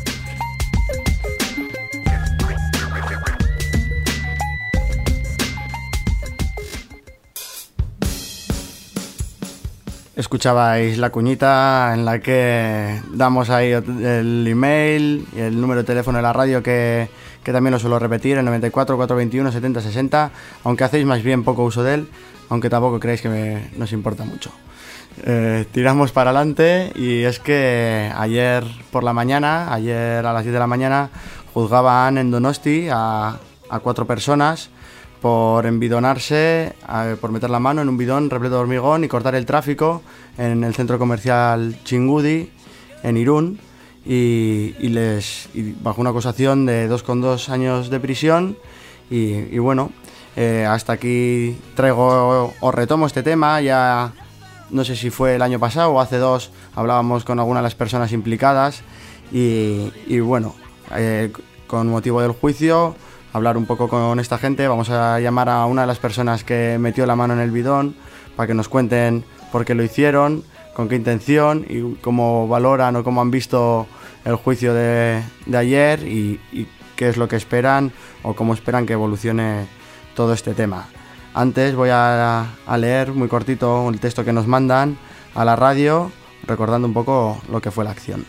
Escuchabais la cuñita en la que damos ahí el email y el número de teléfono de la radio que también lo suelo repetir, el 94 421 70 60, aunque hacéis más bien poco uso de él, aunque tampoco creáis que nos importa mucho. Tiramos para adelante, y es que ayer por la mañana, ayer a las 10 de la mañana, juzgaban en Donosti a 4 personas por embidonarse, por meter la mano en un bidón repleto de hormigón y cortar el tráfico en el centro comercial Txingudi, en Irún, y bajo una acusación de 2,2 años de prisión. Y bueno, hasta aquí traigo o retomo este tema. Ya no sé si fue el año pasado o hace 2, hablábamos con algunas de las personas implicadas, y bueno, con motivo del juicio, hablar un poco con esta gente. Vamos a llamar a una de las personas que metió la mano en el bidón para que nos cuenten por qué lo hicieron, con qué intención y cómo valoran o cómo han visto el juicio de ayer, y qué es lo que esperan o cómo esperan que evolucione todo este tema. Antes voy a leer muy cortito el texto que nos mandan a la radio, recordando un poco lo que fue la acción.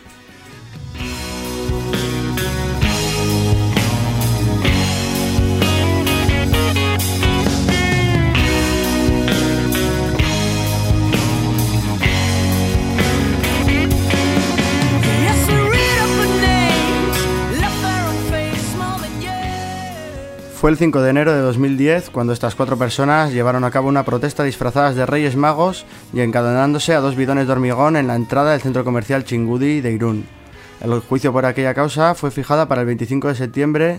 Fue el 5 de enero de 2010 cuando estas 4 personas llevaron a cabo una protesta disfrazadas de Reyes Magos y encadenándose a 2 bidones de hormigón en la entrada del centro comercial Txingudi de Irún. El juicio por aquella causa fue fijada para el 25 de septiembre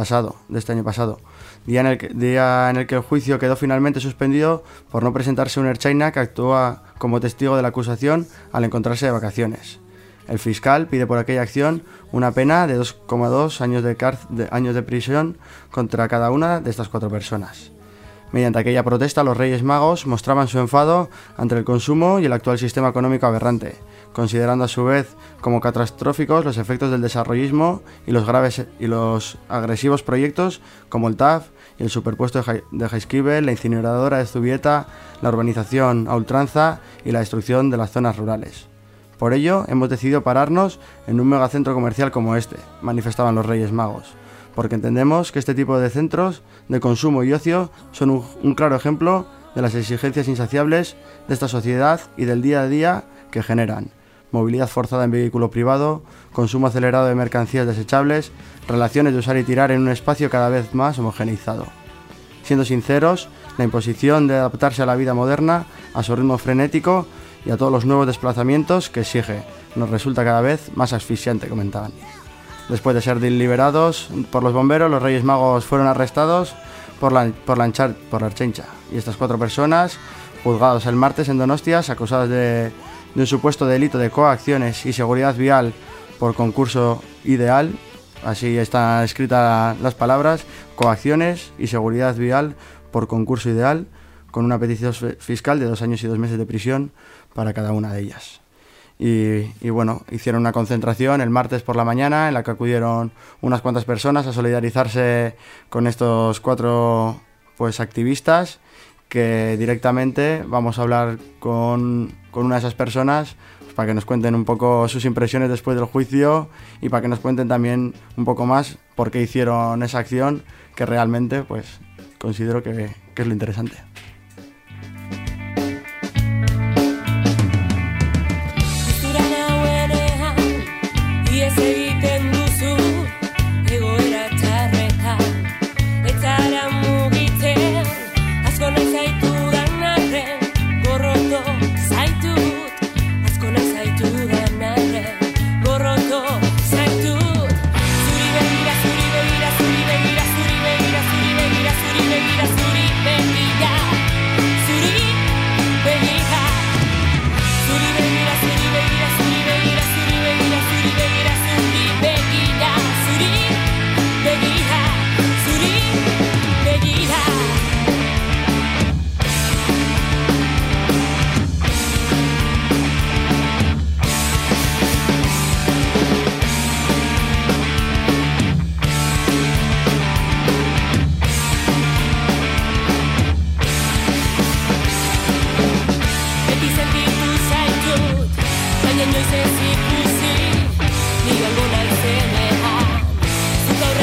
de este año pasado, día en el que el juicio quedó finalmente suspendido por no presentarse un ertzaina que actúa como testigo de la acusación al encontrarse de vacaciones. El fiscal pide por aquella acción una pena de 2,2 años de prisión contra cada una de estas 4 personas. Mediante aquella protesta, los Reyes Magos mostraban su enfado ante el consumo y el actual sistema económico aberrante, considerando a su vez como catastróficos los efectos del desarrollismo y los agresivos proyectos como el TAF y el superpuesto de Jaizkibel, la incineradora de Zubieta, la urbanización a ultranza y la destrucción de las zonas rurales. Por ello, hemos decidido pararnos en un megacentro comercial como este, manifestaban los Reyes Magos, porque entendemos que este tipo de centros de consumo y ocio son un claro ejemplo de las exigencias insaciables de esta sociedad y del día a día que generan: movilidad forzada en vehículo privado, consumo acelerado de mercancías desechables, relaciones de usar y tirar en un espacio cada vez más homogeneizado. Siendo sinceros, la imposición de adaptarse a la vida moderna, a su ritmo frenético y a todos los nuevos desplazamientos que exige, nos resulta cada vez más asfixiante, comentaban. Después de ser liberados por los bomberos, los Reyes Magos fueron arrestados por la Ertzaintza, y estas 4 personas, juzgados el martes en Donostias, acusadas de un supuesto delito de coacciones y seguridad vial por concurso ideal, así están escritas las palabras, coacciones y seguridad vial por concurso ideal, con una petición fiscal de 2 años y 2 meses de prisión para cada una de ellas. Y bueno, hicieron una concentración el martes por la mañana en la que acudieron unas cuantas personas a solidarizarse con estos 4 activistas, que directamente vamos a hablar con una de esas personas para que nos cuenten un poco sus impresiones después del juicio y para que nos cuenten también un poco más por qué hicieron esa acción, que realmente considero que es lo interesante.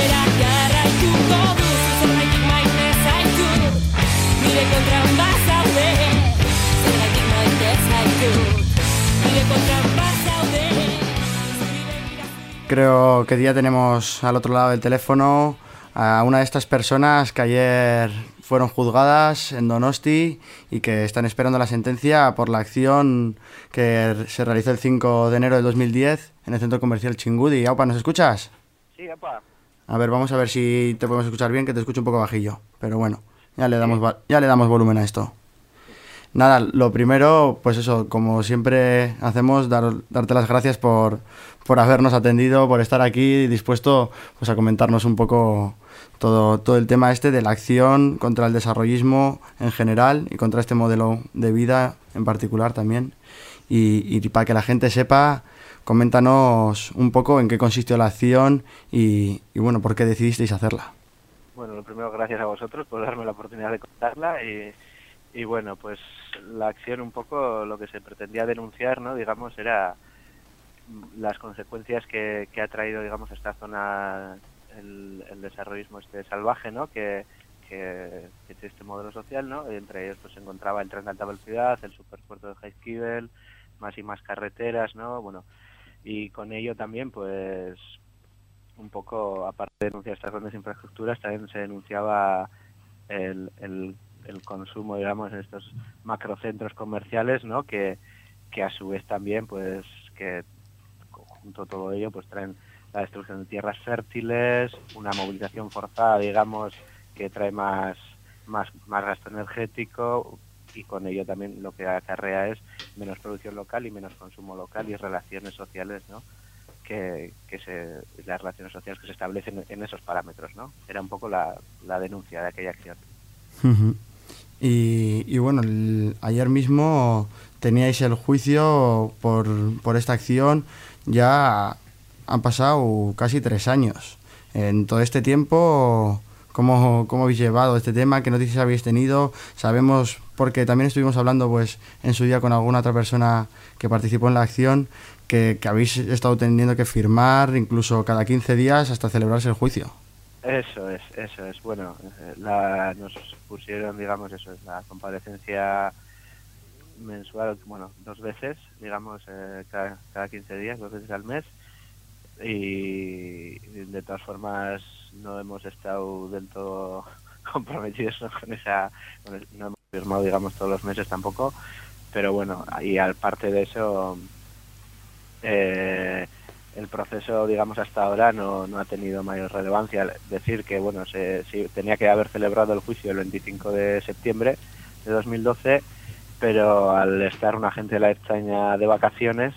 Contra un vaso creo que ya tenemos al otro lado del teléfono a una de estas personas que ayer fueron juzgadas en Donosti y que están esperando la sentencia por la acción que se realizó el 5 de enero del 2010 en el centro comercial Chingudi. Aupa, ¿nos escuchas? Sí, aupa. A ver, vamos a ver si te podemos escuchar bien, que te escucho un poco bajillo. Pero bueno, ya le damos volumen a esto. Nada, lo primero, pues eso, como siempre hacemos, darte las gracias por habernos atendido, por estar aquí dispuesto pues a comentarnos un poco todo el tema de la acción contra el desarrollismo en general y contra este modelo de vida en particular también. Y para que la gente sepa, coméntanos un poco en qué consistió la acción y bueno, por qué decidisteis hacerla. Bueno, lo primero, gracias a vosotros por darme la oportunidad de contarla y bueno, pues la acción un poco lo que se pretendía denunciar, ¿no? Digamos, era las consecuencias que ha traído, digamos, a esta zona el desarrollismo salvaje, ¿no? Que tiene este modelo social, ¿no? Y entre ellos pues se encontraba el tren de alta velocidad, el superpuerto de Jaizkibel, más y más carreteras, ¿no? Bueno, y con ello también, pues, un poco, aparte de denunciar estas grandes infraestructuras, también se denunciaba el consumo, digamos, en estos macrocentros comerciales, ¿no? Que a su vez también, pues, que junto a todo ello, pues traen la destrucción de tierras fértiles, una movilización forzada, digamos, que trae más gasto energético y con ello también lo que acarrea es menos producción local y menos consumo local y relaciones sociales, ¿no? Las relaciones sociales que se establecen en esos parámetros, ¿no? Era un poco la denuncia de aquella acción. Uh-huh. Y bueno, ayer mismo teníais el juicio por esta acción. Ya han pasado casi 3 años. En todo este tiempo, ¿cómo habéis llevado este tema? ¿Qué noticias habéis tenido? Sabemos, porque también estuvimos hablando pues en su día con alguna otra persona que participó en la acción, que habéis estado teniendo que firmar incluso cada 15 días hasta celebrarse el juicio. Eso es. Bueno, nos pusieron, digamos, eso es la comparecencia mensual, bueno, 2 veces, digamos, cada 15 días, 2 veces al mes, y de todas formas no hemos estado del todo comprometidos, ¿no? No hemos firmado, digamos, todos los meses tampoco, pero bueno, y aparte de eso, el proceso, digamos, hasta ahora no ha tenido mayor relevancia. Decir que, bueno, sí, tenía que haber celebrado el juicio el 25 de septiembre de 2012, pero al estar un agente de la Ertzaintza de vacaciones,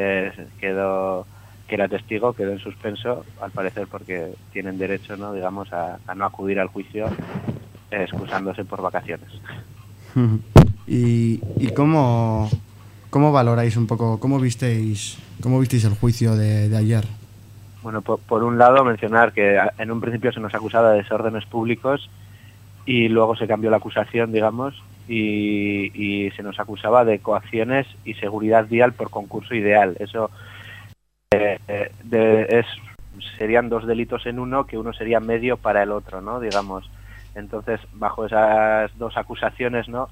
que era testigo, quedó en suspenso, al parecer porque tienen derecho, ¿no? Digamos, a no acudir al juicio excusándose por vacaciones. ¿Y cómo valoráis un poco, cómo visteis el juicio de ayer? Bueno, por un lado mencionar que en un principio se nos acusaba de desórdenes públicos y luego se cambió la acusación, digamos, y se nos acusaba de coacciones y seguridad vial por concurso ideal. Eso serían 2 delitos en uno, que uno sería medio para el otro, ¿no? Digamos. Entonces, bajo esas 2 acusaciones, ¿no?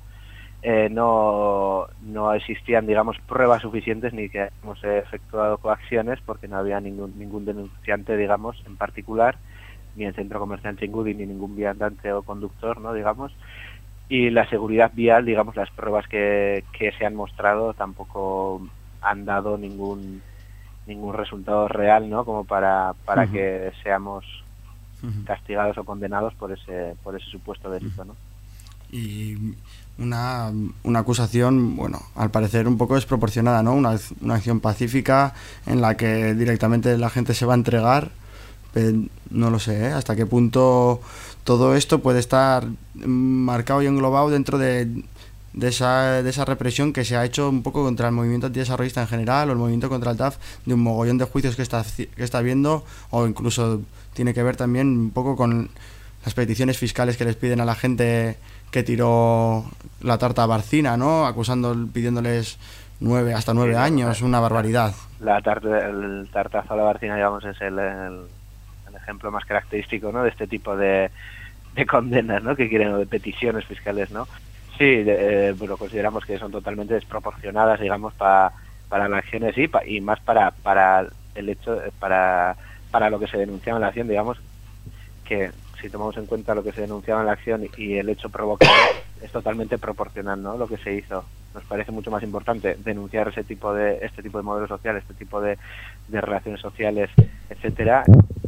No existían, digamos, pruebas suficientes ni que hemos efectuado coacciones porque no había ningún denunciante, digamos, en particular, ni en centro comercial Chingudi, ni ningún viandante o conductor, ¿no? Digamos. Y la seguridad vial, digamos, las pruebas que se han mostrado tampoco han dado ningún resultado real, ¿no? Como para uh-huh. que seamos castigados o condenados por ese supuesto delito, ¿no? Y una acusación, bueno, al parecer un poco desproporcionada, ¿no? Una acción pacífica en la que directamente la gente se va a entregar. No lo sé, ¿eh? Hasta qué punto todo esto puede estar marcado y englobado dentro de esa represión que se ha hecho un poco contra el movimiento antidesarrollista en general o el movimiento contra el TAF, de un mogollón de juicios que está habiendo, o incluso tiene que ver también un poco con las peticiones fiscales que les piden a la gente que tiró la tarta a Barcina, ¿no? Pidiéndoles 9 años, una barbaridad. El tartazo a la Barcina, digamos, es el ejemplo más característico, ¿no? De este tipo de condenas, ¿no? Que quieren, de peticiones fiscales, ¿no? Sí, bueno, consideramos que son totalmente desproporcionadas, digamos, para las acciones y más para el hecho para lo que se denunciaba en la acción, digamos, que si tomamos en cuenta lo que se denunciaba en la acción y el hecho provocado, es totalmente proporcional, ¿no? Lo que se hizo. Nos parece mucho más importante denunciar este tipo de modelos sociales, este tipo de relaciones sociales, etcétera,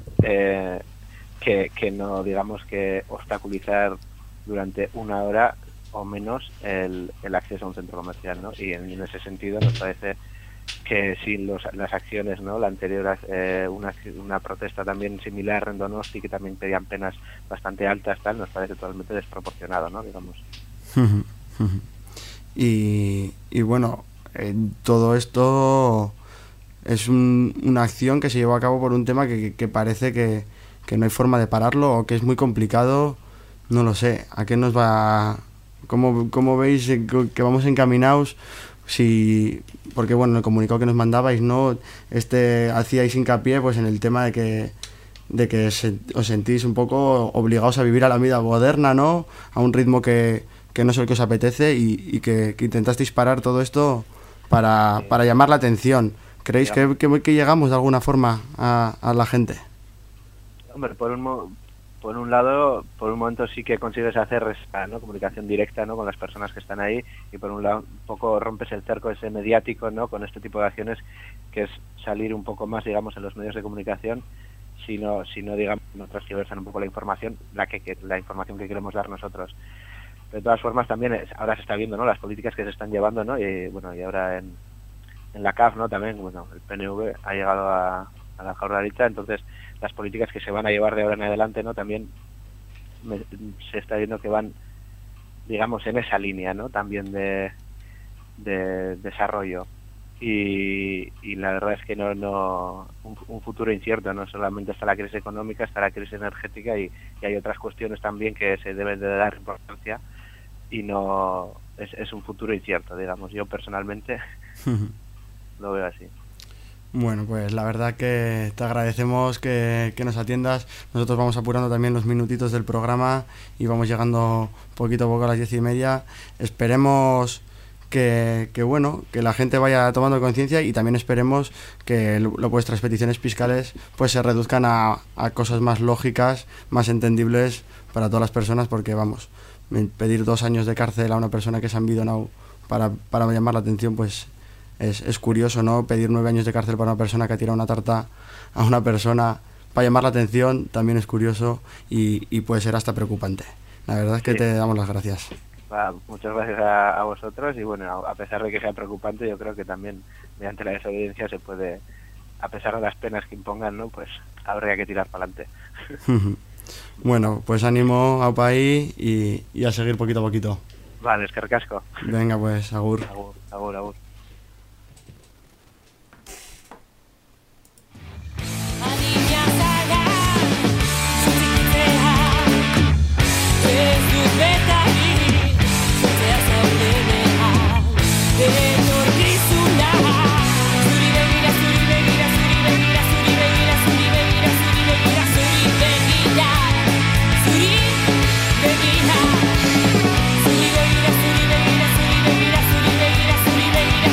que no, digamos, que obstaculizar durante una hora o menos el acceso a un centro comercial, ¿no? Y en ese sentido nos parece que sin las acciones, ¿no? La anterior, una protesta también similar en Donosti, que también pedían penas bastante altas, tal, nos parece totalmente desproporcionado, ¿no? Digamos. Y bueno, todo esto es una acción que se llevó a cabo por un tema que parece que no hay forma de pararlo, o que es muy complicado, no lo sé. ¿A qué nos va? ¿Cómo veis que vamos encaminados? Porque bueno, el comunicado que nos mandabais, ¿no? Hacíais hincapié pues en el tema de que os sentís un poco obligados a vivir a la vida moderna, ¿no? A un ritmo que no es el que os apetece, y que intentasteis parar todo esto para llamar la atención. ¿Creéis que llegamos de alguna forma a la gente? Hombre, por un lado, por un momento sí que consigues hacer esa, ¿no? Comunicación directa, ¿no? Con las personas que están ahí, y por un lado un poco rompes el cerco ese mediático, ¿no? Con este tipo de acciones, que es salir un poco más, digamos, en los medios de comunicación, sino digamos, no transgiversan un poco la información que queremos dar nosotros. De todas formas, también ahora se está viendo, ¿no? Las políticas que se están llevando, ¿no? Y bueno, y ahora en la CAF, ¿no? También, bueno, el PNV ha llegado a la jornalita, entonces las políticas que se van a llevar de ahora en adelante, ¿no? También se está viendo que van, digamos, en esa línea, ¿no? También de desarrollo. Y la verdad es que un futuro incierto. No solamente está la crisis económica, está la crisis energética, y hay otras cuestiones también que se deben de dar importancia, y no es un futuro incierto, digamos. Yo personalmente lo veo así. Bueno, pues la verdad que te agradecemos que nos atiendas. Nosotros vamos apurando también los minutitos del programa y vamos llegando poquito a poco a las 10:30. Esperemos que la gente vaya tomando conciencia, y también esperemos que vuestras peticiones fiscales pues se reduzcan a cosas más lógicas, más entendibles para todas las personas, porque vamos, pedir 2 años de cárcel a una persona que se ha envidonado para llamar la atención, pues es curioso, ¿no? Pedir 9 años de cárcel para una persona que ha tirado una tarta a una persona para llamar la atención también es curioso, y puede ser hasta preocupante. La verdad es que te damos las gracias. Muchas gracias a vosotros, y bueno, a pesar de que sea preocupante, yo creo que también mediante la desobediencia se puede, a pesar de las penas que impongan, ¿no? Pues habría que tirar para adelante. Bueno, pues ánimo a país y a seguir poquito a poquito. Vale, eskerrik asko. Venga, pues, agur. Agur. Begira,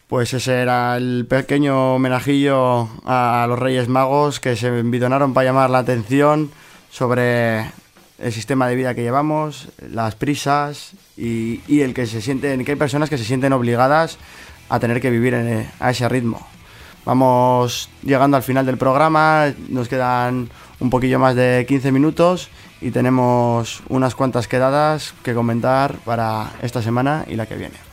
Pues ese era el pequeño homenajillo a los Reyes Magos que se envidonaron para llamar la atención sobre el sistema de vida que llevamos, las prisas y el que que hay personas que se sienten obligadas a tener que vivir a ese ritmo. Vamos llegando al final del programa, nos quedan un poquillo más de 15 minutos y tenemos unas cuantas quedadas que comentar para esta semana y la que viene.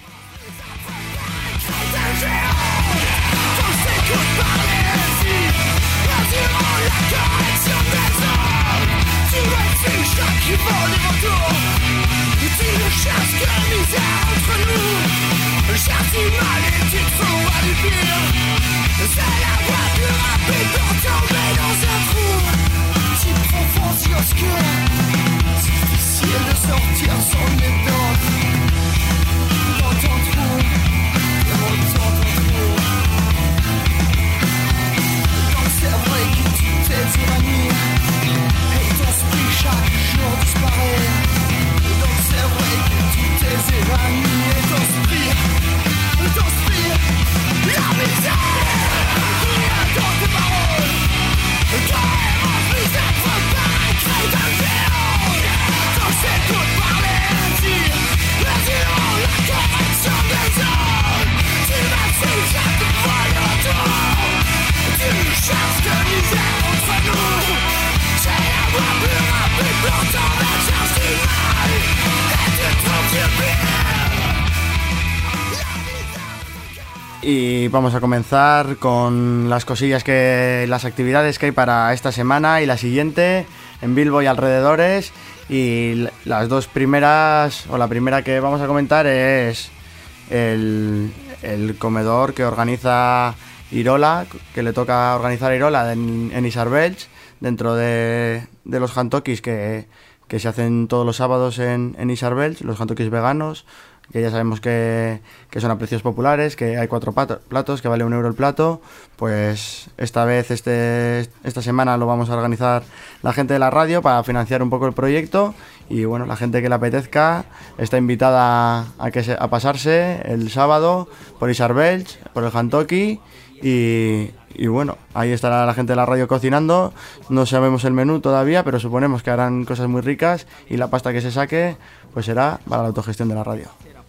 Y vamos a comenzar con las las actividades que hay para esta semana y la siguiente en Bilbo y alrededores. Y las dos primeras, o la primera que vamos a comentar es el comedor que organiza Irola, que le toca organizar Irola en Isarbelch, dentro de los jantokis que se hacen todos los sábados en Isarbelch, los jantokis veganos, que ya sabemos que son a precios populares, que hay 4 platos, que vale 1 euro el plato. Pues esta vez, esta semana lo vamos a organizar la gente de la radio para financiar un poco el proyecto. Y bueno, la gente que le apetezca está invitada a pasarse el sábado por Isarbelch, por el jantoki. Y bueno, ahí estará la gente de la radio cocinando. No sabemos el menú todavía, pero suponemos que harán cosas muy ricas y la pasta que se saque pues será para la autogestión de la radio.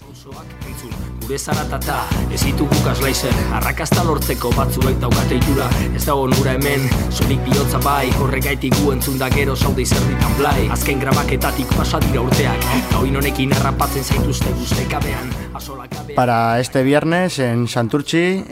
Gure zaratata, ez ditugu gaslaizer arrakasta lortzeko batzuek daukate itxura. Ez dago nura hemen, sonik bihotza bai, horregaitik gu entzunda gero zaude izerditan blai. Azken grabaketatik pasa dira urteak, gauin honekin harrapatzen zaituzte guztekabean. Para este viernes en Santurtzi,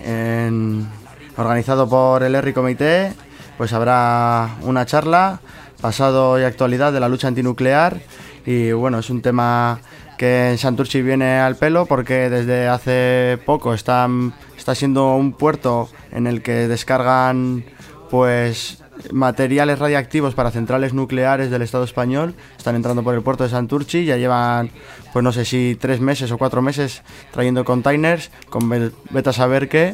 organizado por el Herri Comité, pues habrá una charla, pasado y actualidad de la lucha antinuclear. Y bueno, es un tema que en Santurtzi viene al pelo porque desde hace poco está siendo un puerto en el que descargan pues materiales radiactivos para centrales nucleares del Estado español. Están entrando por el puerto de Santurtzi, ya llevan pues no sé si 3 meses o 4 meses trayendo containers con vete a saber qué.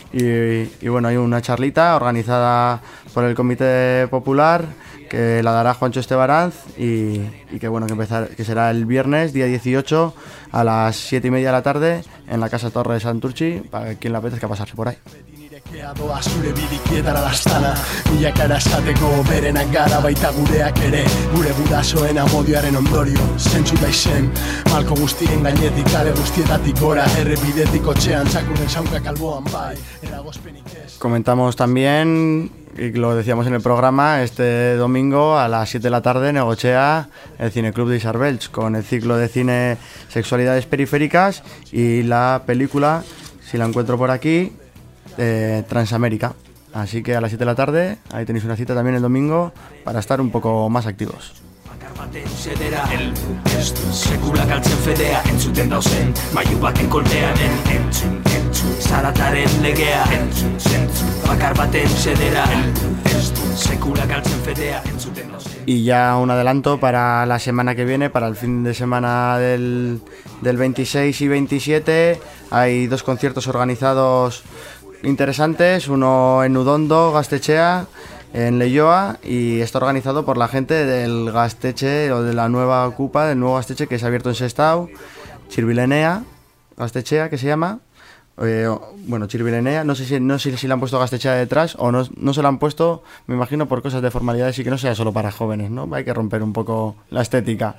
Y bueno, hay una charlita organizada por el Comité Popular que la dará Juancho Estebaranz y que bueno, que será el viernes, día 18, a las 7:30 de la tarde en la Casa Torre de Santurtzi, para quien le apetezca pasarse por ahí. Doa zure bidikietara lastana Milakara esateko berenak gara baita gureak ere Gure gurasoen amodioaren ondorio Zentzu da izen Malko guztien gainetik kale guztietatik gora Errepidetik otxean txakurren saunkak alboan bai Eragozpenik ez. Comentamos también, y lo decíamos en el programa, este domingo a las 7 de la tarde en Negochea el Cineclub de Isarbelch con el ciclo de cine Sexualidades Periféricas y la película, si la encuentro por aquí, Transamérica. Así que a las 7 de la tarde, ahí tenéis una cita también el domingo para estar un poco más activos. Baten sedera, sekula galtzen fedea, entzuten dauzen, maiu baten kolpean, entzun, zarataren legea, entzun, bakar baten sedera, sekula galtzen fedea, entzuten dauzen. Y ya un adelanto para la semana que viene, para el fin de semana del 26 y 27, hay 2 conciertos organizados interesantes, uno en Udondo, Gaztetxea, en Leioa, y está organizado por la gente del Gaztetxe o de la nueva ocupa, del nuevo Gaztetxe que se ha abierto en Sestao, Chirbilenea, Gaztetxea que se llama, Bueno, Chirbilenea, no sé si le han puesto Gaztetxea detrás o no se lo han puesto, me imagino por cosas de formalidades y que no sea solo para jóvenes, ¿no? Hay que romper un poco la estética.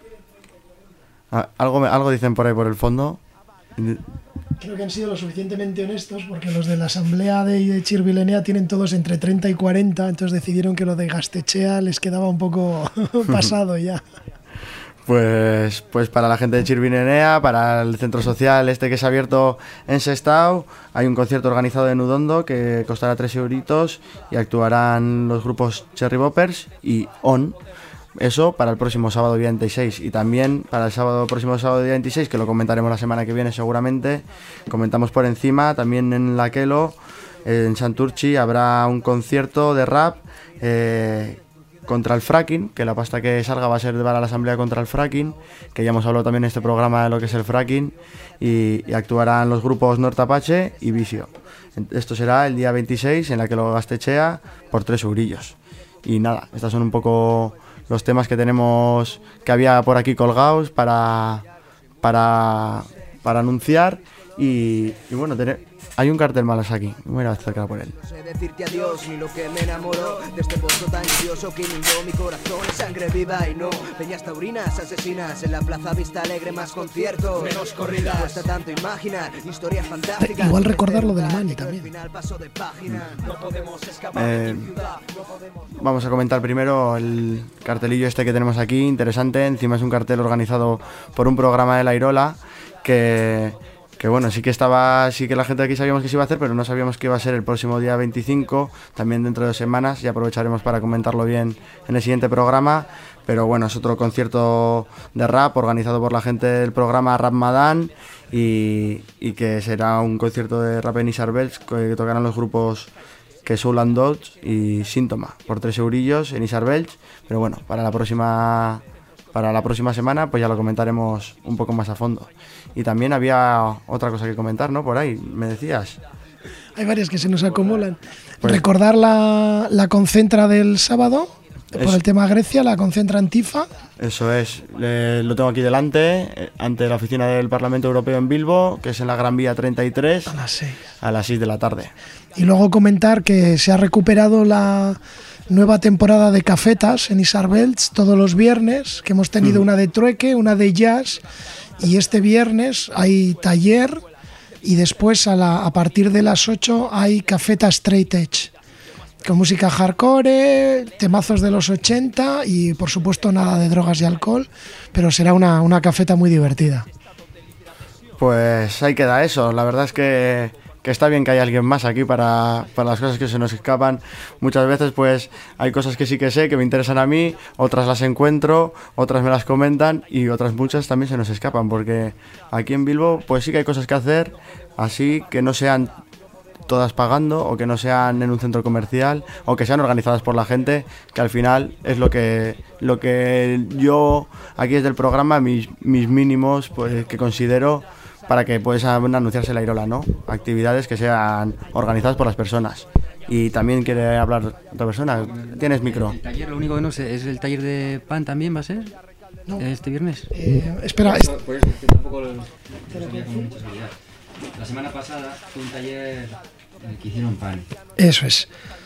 Algo dicen por ahí por el fondo. Creo que han sido lo suficientemente honestos porque los de la asamblea de Chirbilenea tienen todos entre 30 y 40, entonces decidieron que lo de Gaztetxea les quedaba un poco pasado ya. Pues para la gente de Chirbilenea, para el centro social que se ha abierto en Sestao, hay un concierto organizado en Udondo que costará 3 euritos y actuarán los grupos Cherry Boppers y On. Eso para el próximo sábado día 26 y también para el próximo sábado día 26, que lo comentaremos la semana que viene seguramente, comentamos por encima, también en la Quelo, en Santurchi, habrá un concierto de rap contra el fracking, que la pasta que salga va a ser para la asamblea contra el fracking, que ya hemos hablado también en este programa de lo que es el fracking, y actuarán los grupos Norte Apache y Vicio. Esto será el día 26 en la Quelo Gaztetxea por 3 eurillos. Y nada, estas son un poco los temas que tenemos, que había por aquí colgados para anunciar y bueno, hay un cartel malas aquí, me voy a acercar por él. No sé decirte adiós ni lo que me enamoró de este pozo tan curioso que inundó mi corazón. Sangre viva y no peñas taurinas, asesinas en la plaza Vista Alegre, más conciertos, menos corridas. Cuesta tanto imaginar historias fantásticas. Igual recordar lo de la Mani también. Vamos a comentar primero el cartelillo que tenemos aquí, interesante. Encima es un cartel organizado por un programa de La Irola que bueno, sí que la gente de aquí sabíamos que se iba a hacer, pero no sabíamos que iba a ser el próximo día 25, también dentro de 2 semanas, y aprovecharemos para comentarlo bien en el siguiente programa. Pero bueno, es otro concierto de rap organizado por la gente del programa Rap Madán y que será un concierto de rap en Isarbelch, que tocarán los grupos que Soul and Dogs y Síntoma por 3 eurillos en Isarbelch. Pero bueno, para la próxima semana pues ya lo comentaremos un poco más a fondo. Y también había otra cosa que comentar, ¿no? Por ahí, me decías. Hay varias que se nos acumulan. Pues, recordar la concentra del sábado, por el tema Grecia, la concentra Antifa. Eso es, lo tengo aquí delante, ante la oficina del Parlamento Europeo en Bilbo, que es en la Gran Vía 33. A las 6 de la tarde. Y luego comentar que se ha recuperado la nueva temporada de cafetas en Isarbelch todos los viernes, que hemos tenido una de trueque, una de jazz, y este viernes hay taller y después a partir de las 8 hay cafeta straight edge, con música hardcore, temazos de los 80 y por supuesto nada de drogas y alcohol, pero será una cafeta muy divertida. Pues ahí queda eso, la verdad es que está bien que haya alguien más aquí para las cosas que se nos escapan. Muchas veces pues hay cosas que sí que sé, que me interesan a mí, otras las encuentro, otras me las comentan y otras muchas también se nos escapan, porque aquí en Bilbo pues sí que hay cosas que hacer, así que no sean todas pagando o que no sean en un centro comercial o que sean organizadas por la gente, que al final es lo que yo aquí desde el programa, mis mínimos pues que considero para que pueda anunciarse La Irola, ¿no? Actividades que sean organizadas por las personas. Y también quiere hablar otra persona. ¿Tienes micro? El taller, lo único que no sé, ¿es el taller de pan también va a ser? No. ¿Este viernes? Espera. Por eso, que tampoco lo sabía con mucha seguridad. La semana pasada fue un taller en el que hicieron pan. Eso es.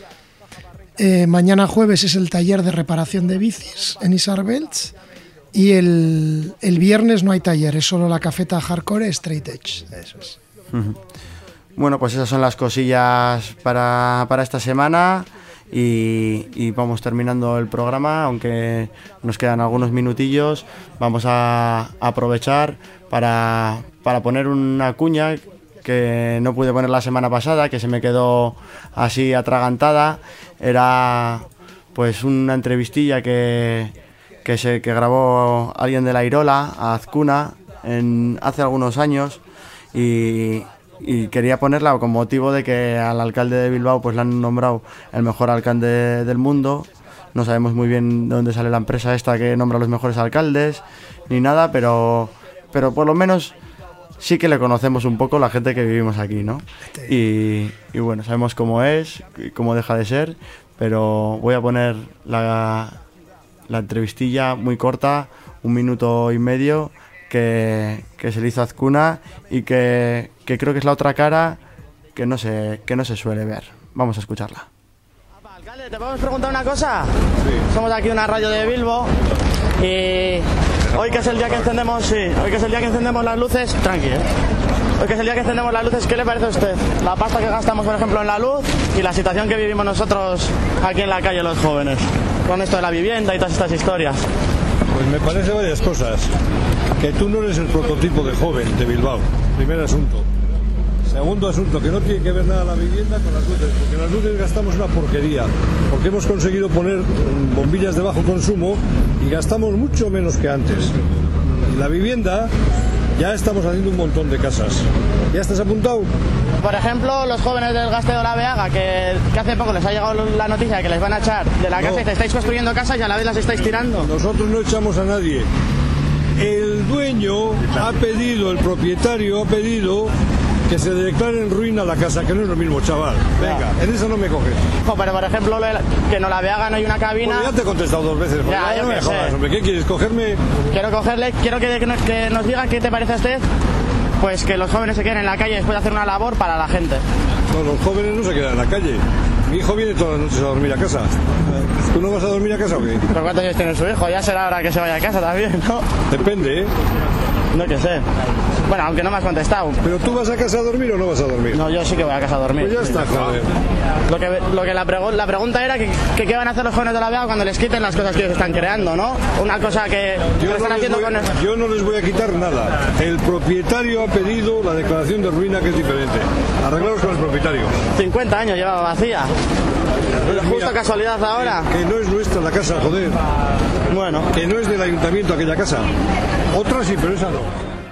Mañana jueves es el taller de reparación de bicis en Isarbelch. Y el viernes no hay taller, es solo la cafeta hardcore straight edge. Eso es. Bueno, pues esas son las cosillas para esta semana y vamos terminando el programa, aunque nos quedan algunos minutillos. Vamos a aprovechar para poner una cuña que no pude poner la semana pasada, que se me quedó así atragantada. Era pues una entrevistilla que grabó alguien de La Irola a Azcuna hace algunos años y quería ponerla con motivo de que al alcalde de Bilbao pues le han nombrado el mejor alcalde del mundo. No sabemos muy bien de dónde sale la empresa esta que nombra los mejores alcaldes ni nada, pero por lo menos sí que le conocemos un poco la gente que vivimos aquí, ¿no? Y bueno, sabemos cómo es y cómo deja de ser, pero voy a poner la entrevistilla muy corta, 1 minuto y medio, que que se le hizo a Azcuna y que creo que es la otra cara que no se suele ver. Vamos a escucharla. Alcalde, ¿te podemos preguntar una cosa? Sí. Somos aquí una radio de Bilbo y hoy que es el día que encendemos, las luces, tranqui, hoy que es el día que encendemos las luces, ¿qué le parece a usted? La pasta que gastamos, por ejemplo, en la luz y la situación que vivimos nosotros aquí en la calle los jóvenes, con esto de la vivienda y todas estas historias. Pues me parece varias cosas. Que tú no eres el prototipo de joven de Bilbao, primer asunto. Segundo asunto, que no tiene que ver nada la vivienda con las luces, porque las luces gastamos una porquería, porque hemos conseguido poner bombillas de bajo consumo y gastamos mucho menos que antes. Y la vivienda, ya estamos haciendo un montón de casas. ¿Ya estás apuntado? Por ejemplo, los jóvenes del Gasteo de la Beaga, que hace poco les ha llegado la noticia de que les van a echar de la casa y te estáis construyendo casas y a la vez las estáis tirando. Nosotros no echamos a nadie. El dueño ha pedido, el propietario ha pedido que se declare en ruina la casa, que no es lo mismo, chaval. Venga, en eso no me coges. No, pero por ejemplo, que no la Beaga no hay una cabina. Pues ya te he contestado 2 veces. Ya, no me jodas, hombre. ¿Qué quieres? ¿Cogerme? Quiero que nos diga qué te parece a usted. Pues que los jóvenes se queden en la calle después de hacer una labor para la gente. No, los jóvenes no se quedan en la calle. Mi hijo viene todas las noches a dormir a casa. ¿Tú no vas a dormir a casa o qué? ¿Pero cuántos años tiene su hijo? Ya será hora que se vaya a casa también, ¿no? Depende, ¿eh? No, que sé. Bueno, aunque no me has contestado. ¿Pero tú vas a casa a dormir o no vas a dormir? No, yo sí que voy a casa a dormir. Pues ya está, joder. La pregunta era que qué van a hacer los jóvenes de la Beaga cuando les quiten las cosas que ellos están creando, ¿no? Una cosa que están haciendo con... Yo no les voy a quitar nada. El propietario ha pedido la declaración de ruina, que es diferente. Arreglaros con el propietario. 50 años llevaba vacía. Justo casualidad ahora. Que no es nuestra la casa, joder. Bueno. Que no es del ayuntamiento aquella casa. Otra sí, pero esa no.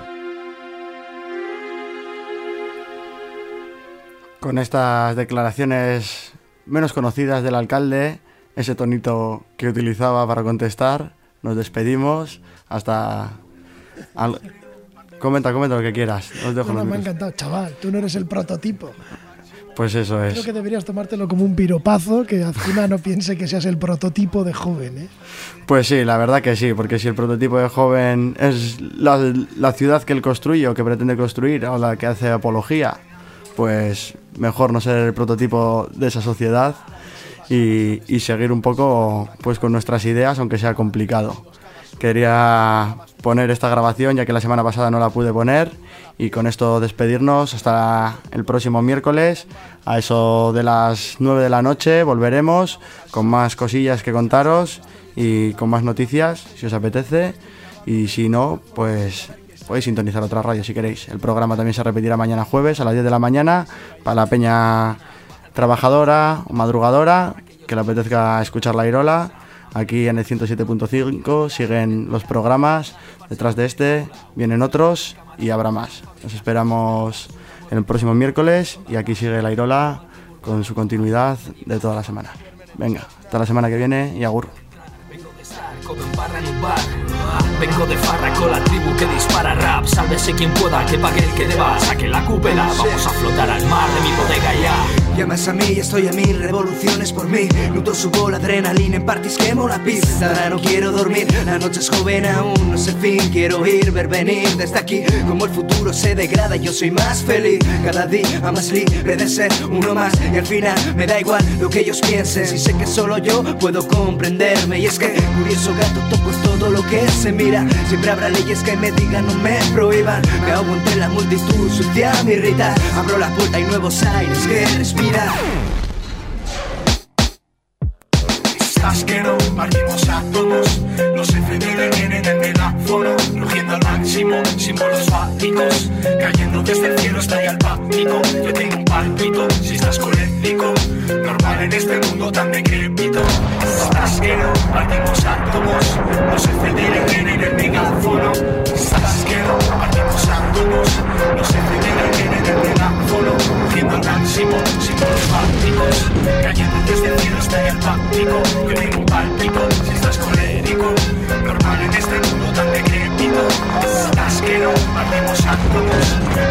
Con estas declaraciones menos conocidas del alcalde, ese tonito que utilizaba para contestar, nos despedimos hasta... Comenta lo que quieras. Os dejo me ha encantado, chaval. Tú no eres el prototipo. Pues eso es. Creo que deberías tomártelo como un piropazo, que Azcuna no piense que seas el prototipo de joven, ¿eh? Pues sí, la verdad que sí, porque si el prototipo de joven es la ciudad que él construye o que pretende construir, o la que hace apología, pues mejor no ser el prototipo de esa sociedad y seguir un poco pues con nuestras ideas, aunque sea complicado. Quería poner esta grabación ya que la semana pasada no la pude poner y con esto despedirnos hasta el próximo miércoles a eso de las 9 de la noche. Volveremos con más cosillas que contaros y con más noticias si os apetece, y si no, pues podéis sintonizar otra radio si queréis. El programa también se repetirá mañana jueves a las 10 de la mañana para la peña trabajadora o madrugadora que le apetezca escuchar la Irola. Aquí en el 107.5 siguen los programas, detrás de este vienen otros y habrá más. Nos esperamos en el próximo miércoles y aquí sigue la Irola con su continuidad de toda la semana. Venga, hasta la semana que viene y agur. Vengo de farra con la tribu que dispara rap. Sálvese quien pueda, que pague el que deba. Saque la cúpula, vamos a flotar al mar de mi bodega ya. Llamas a mí y estoy a 1000 revoluciones por mí. Nudo subo la adrenalina en parties, quemo la pista. Ahora no quiero dormir, la noche es joven aún, no sé el fin. Quiero ir, ver venir desde aquí como el futuro se degrada. Yo soy más feliz, cada día más libre de ser uno más. Y al final me da igual lo que ellos piensen, si sé que solo yo puedo comprenderme. Y es que curioso gato toco todo lo que se mira. Siempre habrá leyes que me digan, no me prohíban. Me ahogo entre la multitud, sucia me irrita. Abro la puerta y nuevos aires que respirar. Estás que no, partimos átomos. Los FDL tienen el megáfono, rugiendo al máximo, símbolos fálicos. Cayendo desde el cielo está ya el pánico. Yo tengo un pálpito, si estás colérico. Normal en este mundo tan decrépito. Estás que no, partimos átomos. Los FDL tienen el megáfono. Estás que no, partimos átomos. Los FDL tienen el megáfono, rugiendo al máximo, símbolos fálicos. Cayendo desde el cielo está ya el pánico. Yo tengo un pálpito, si estás colérico. Normal en este mundo tan decrépito. Estás que no, partimos átomos.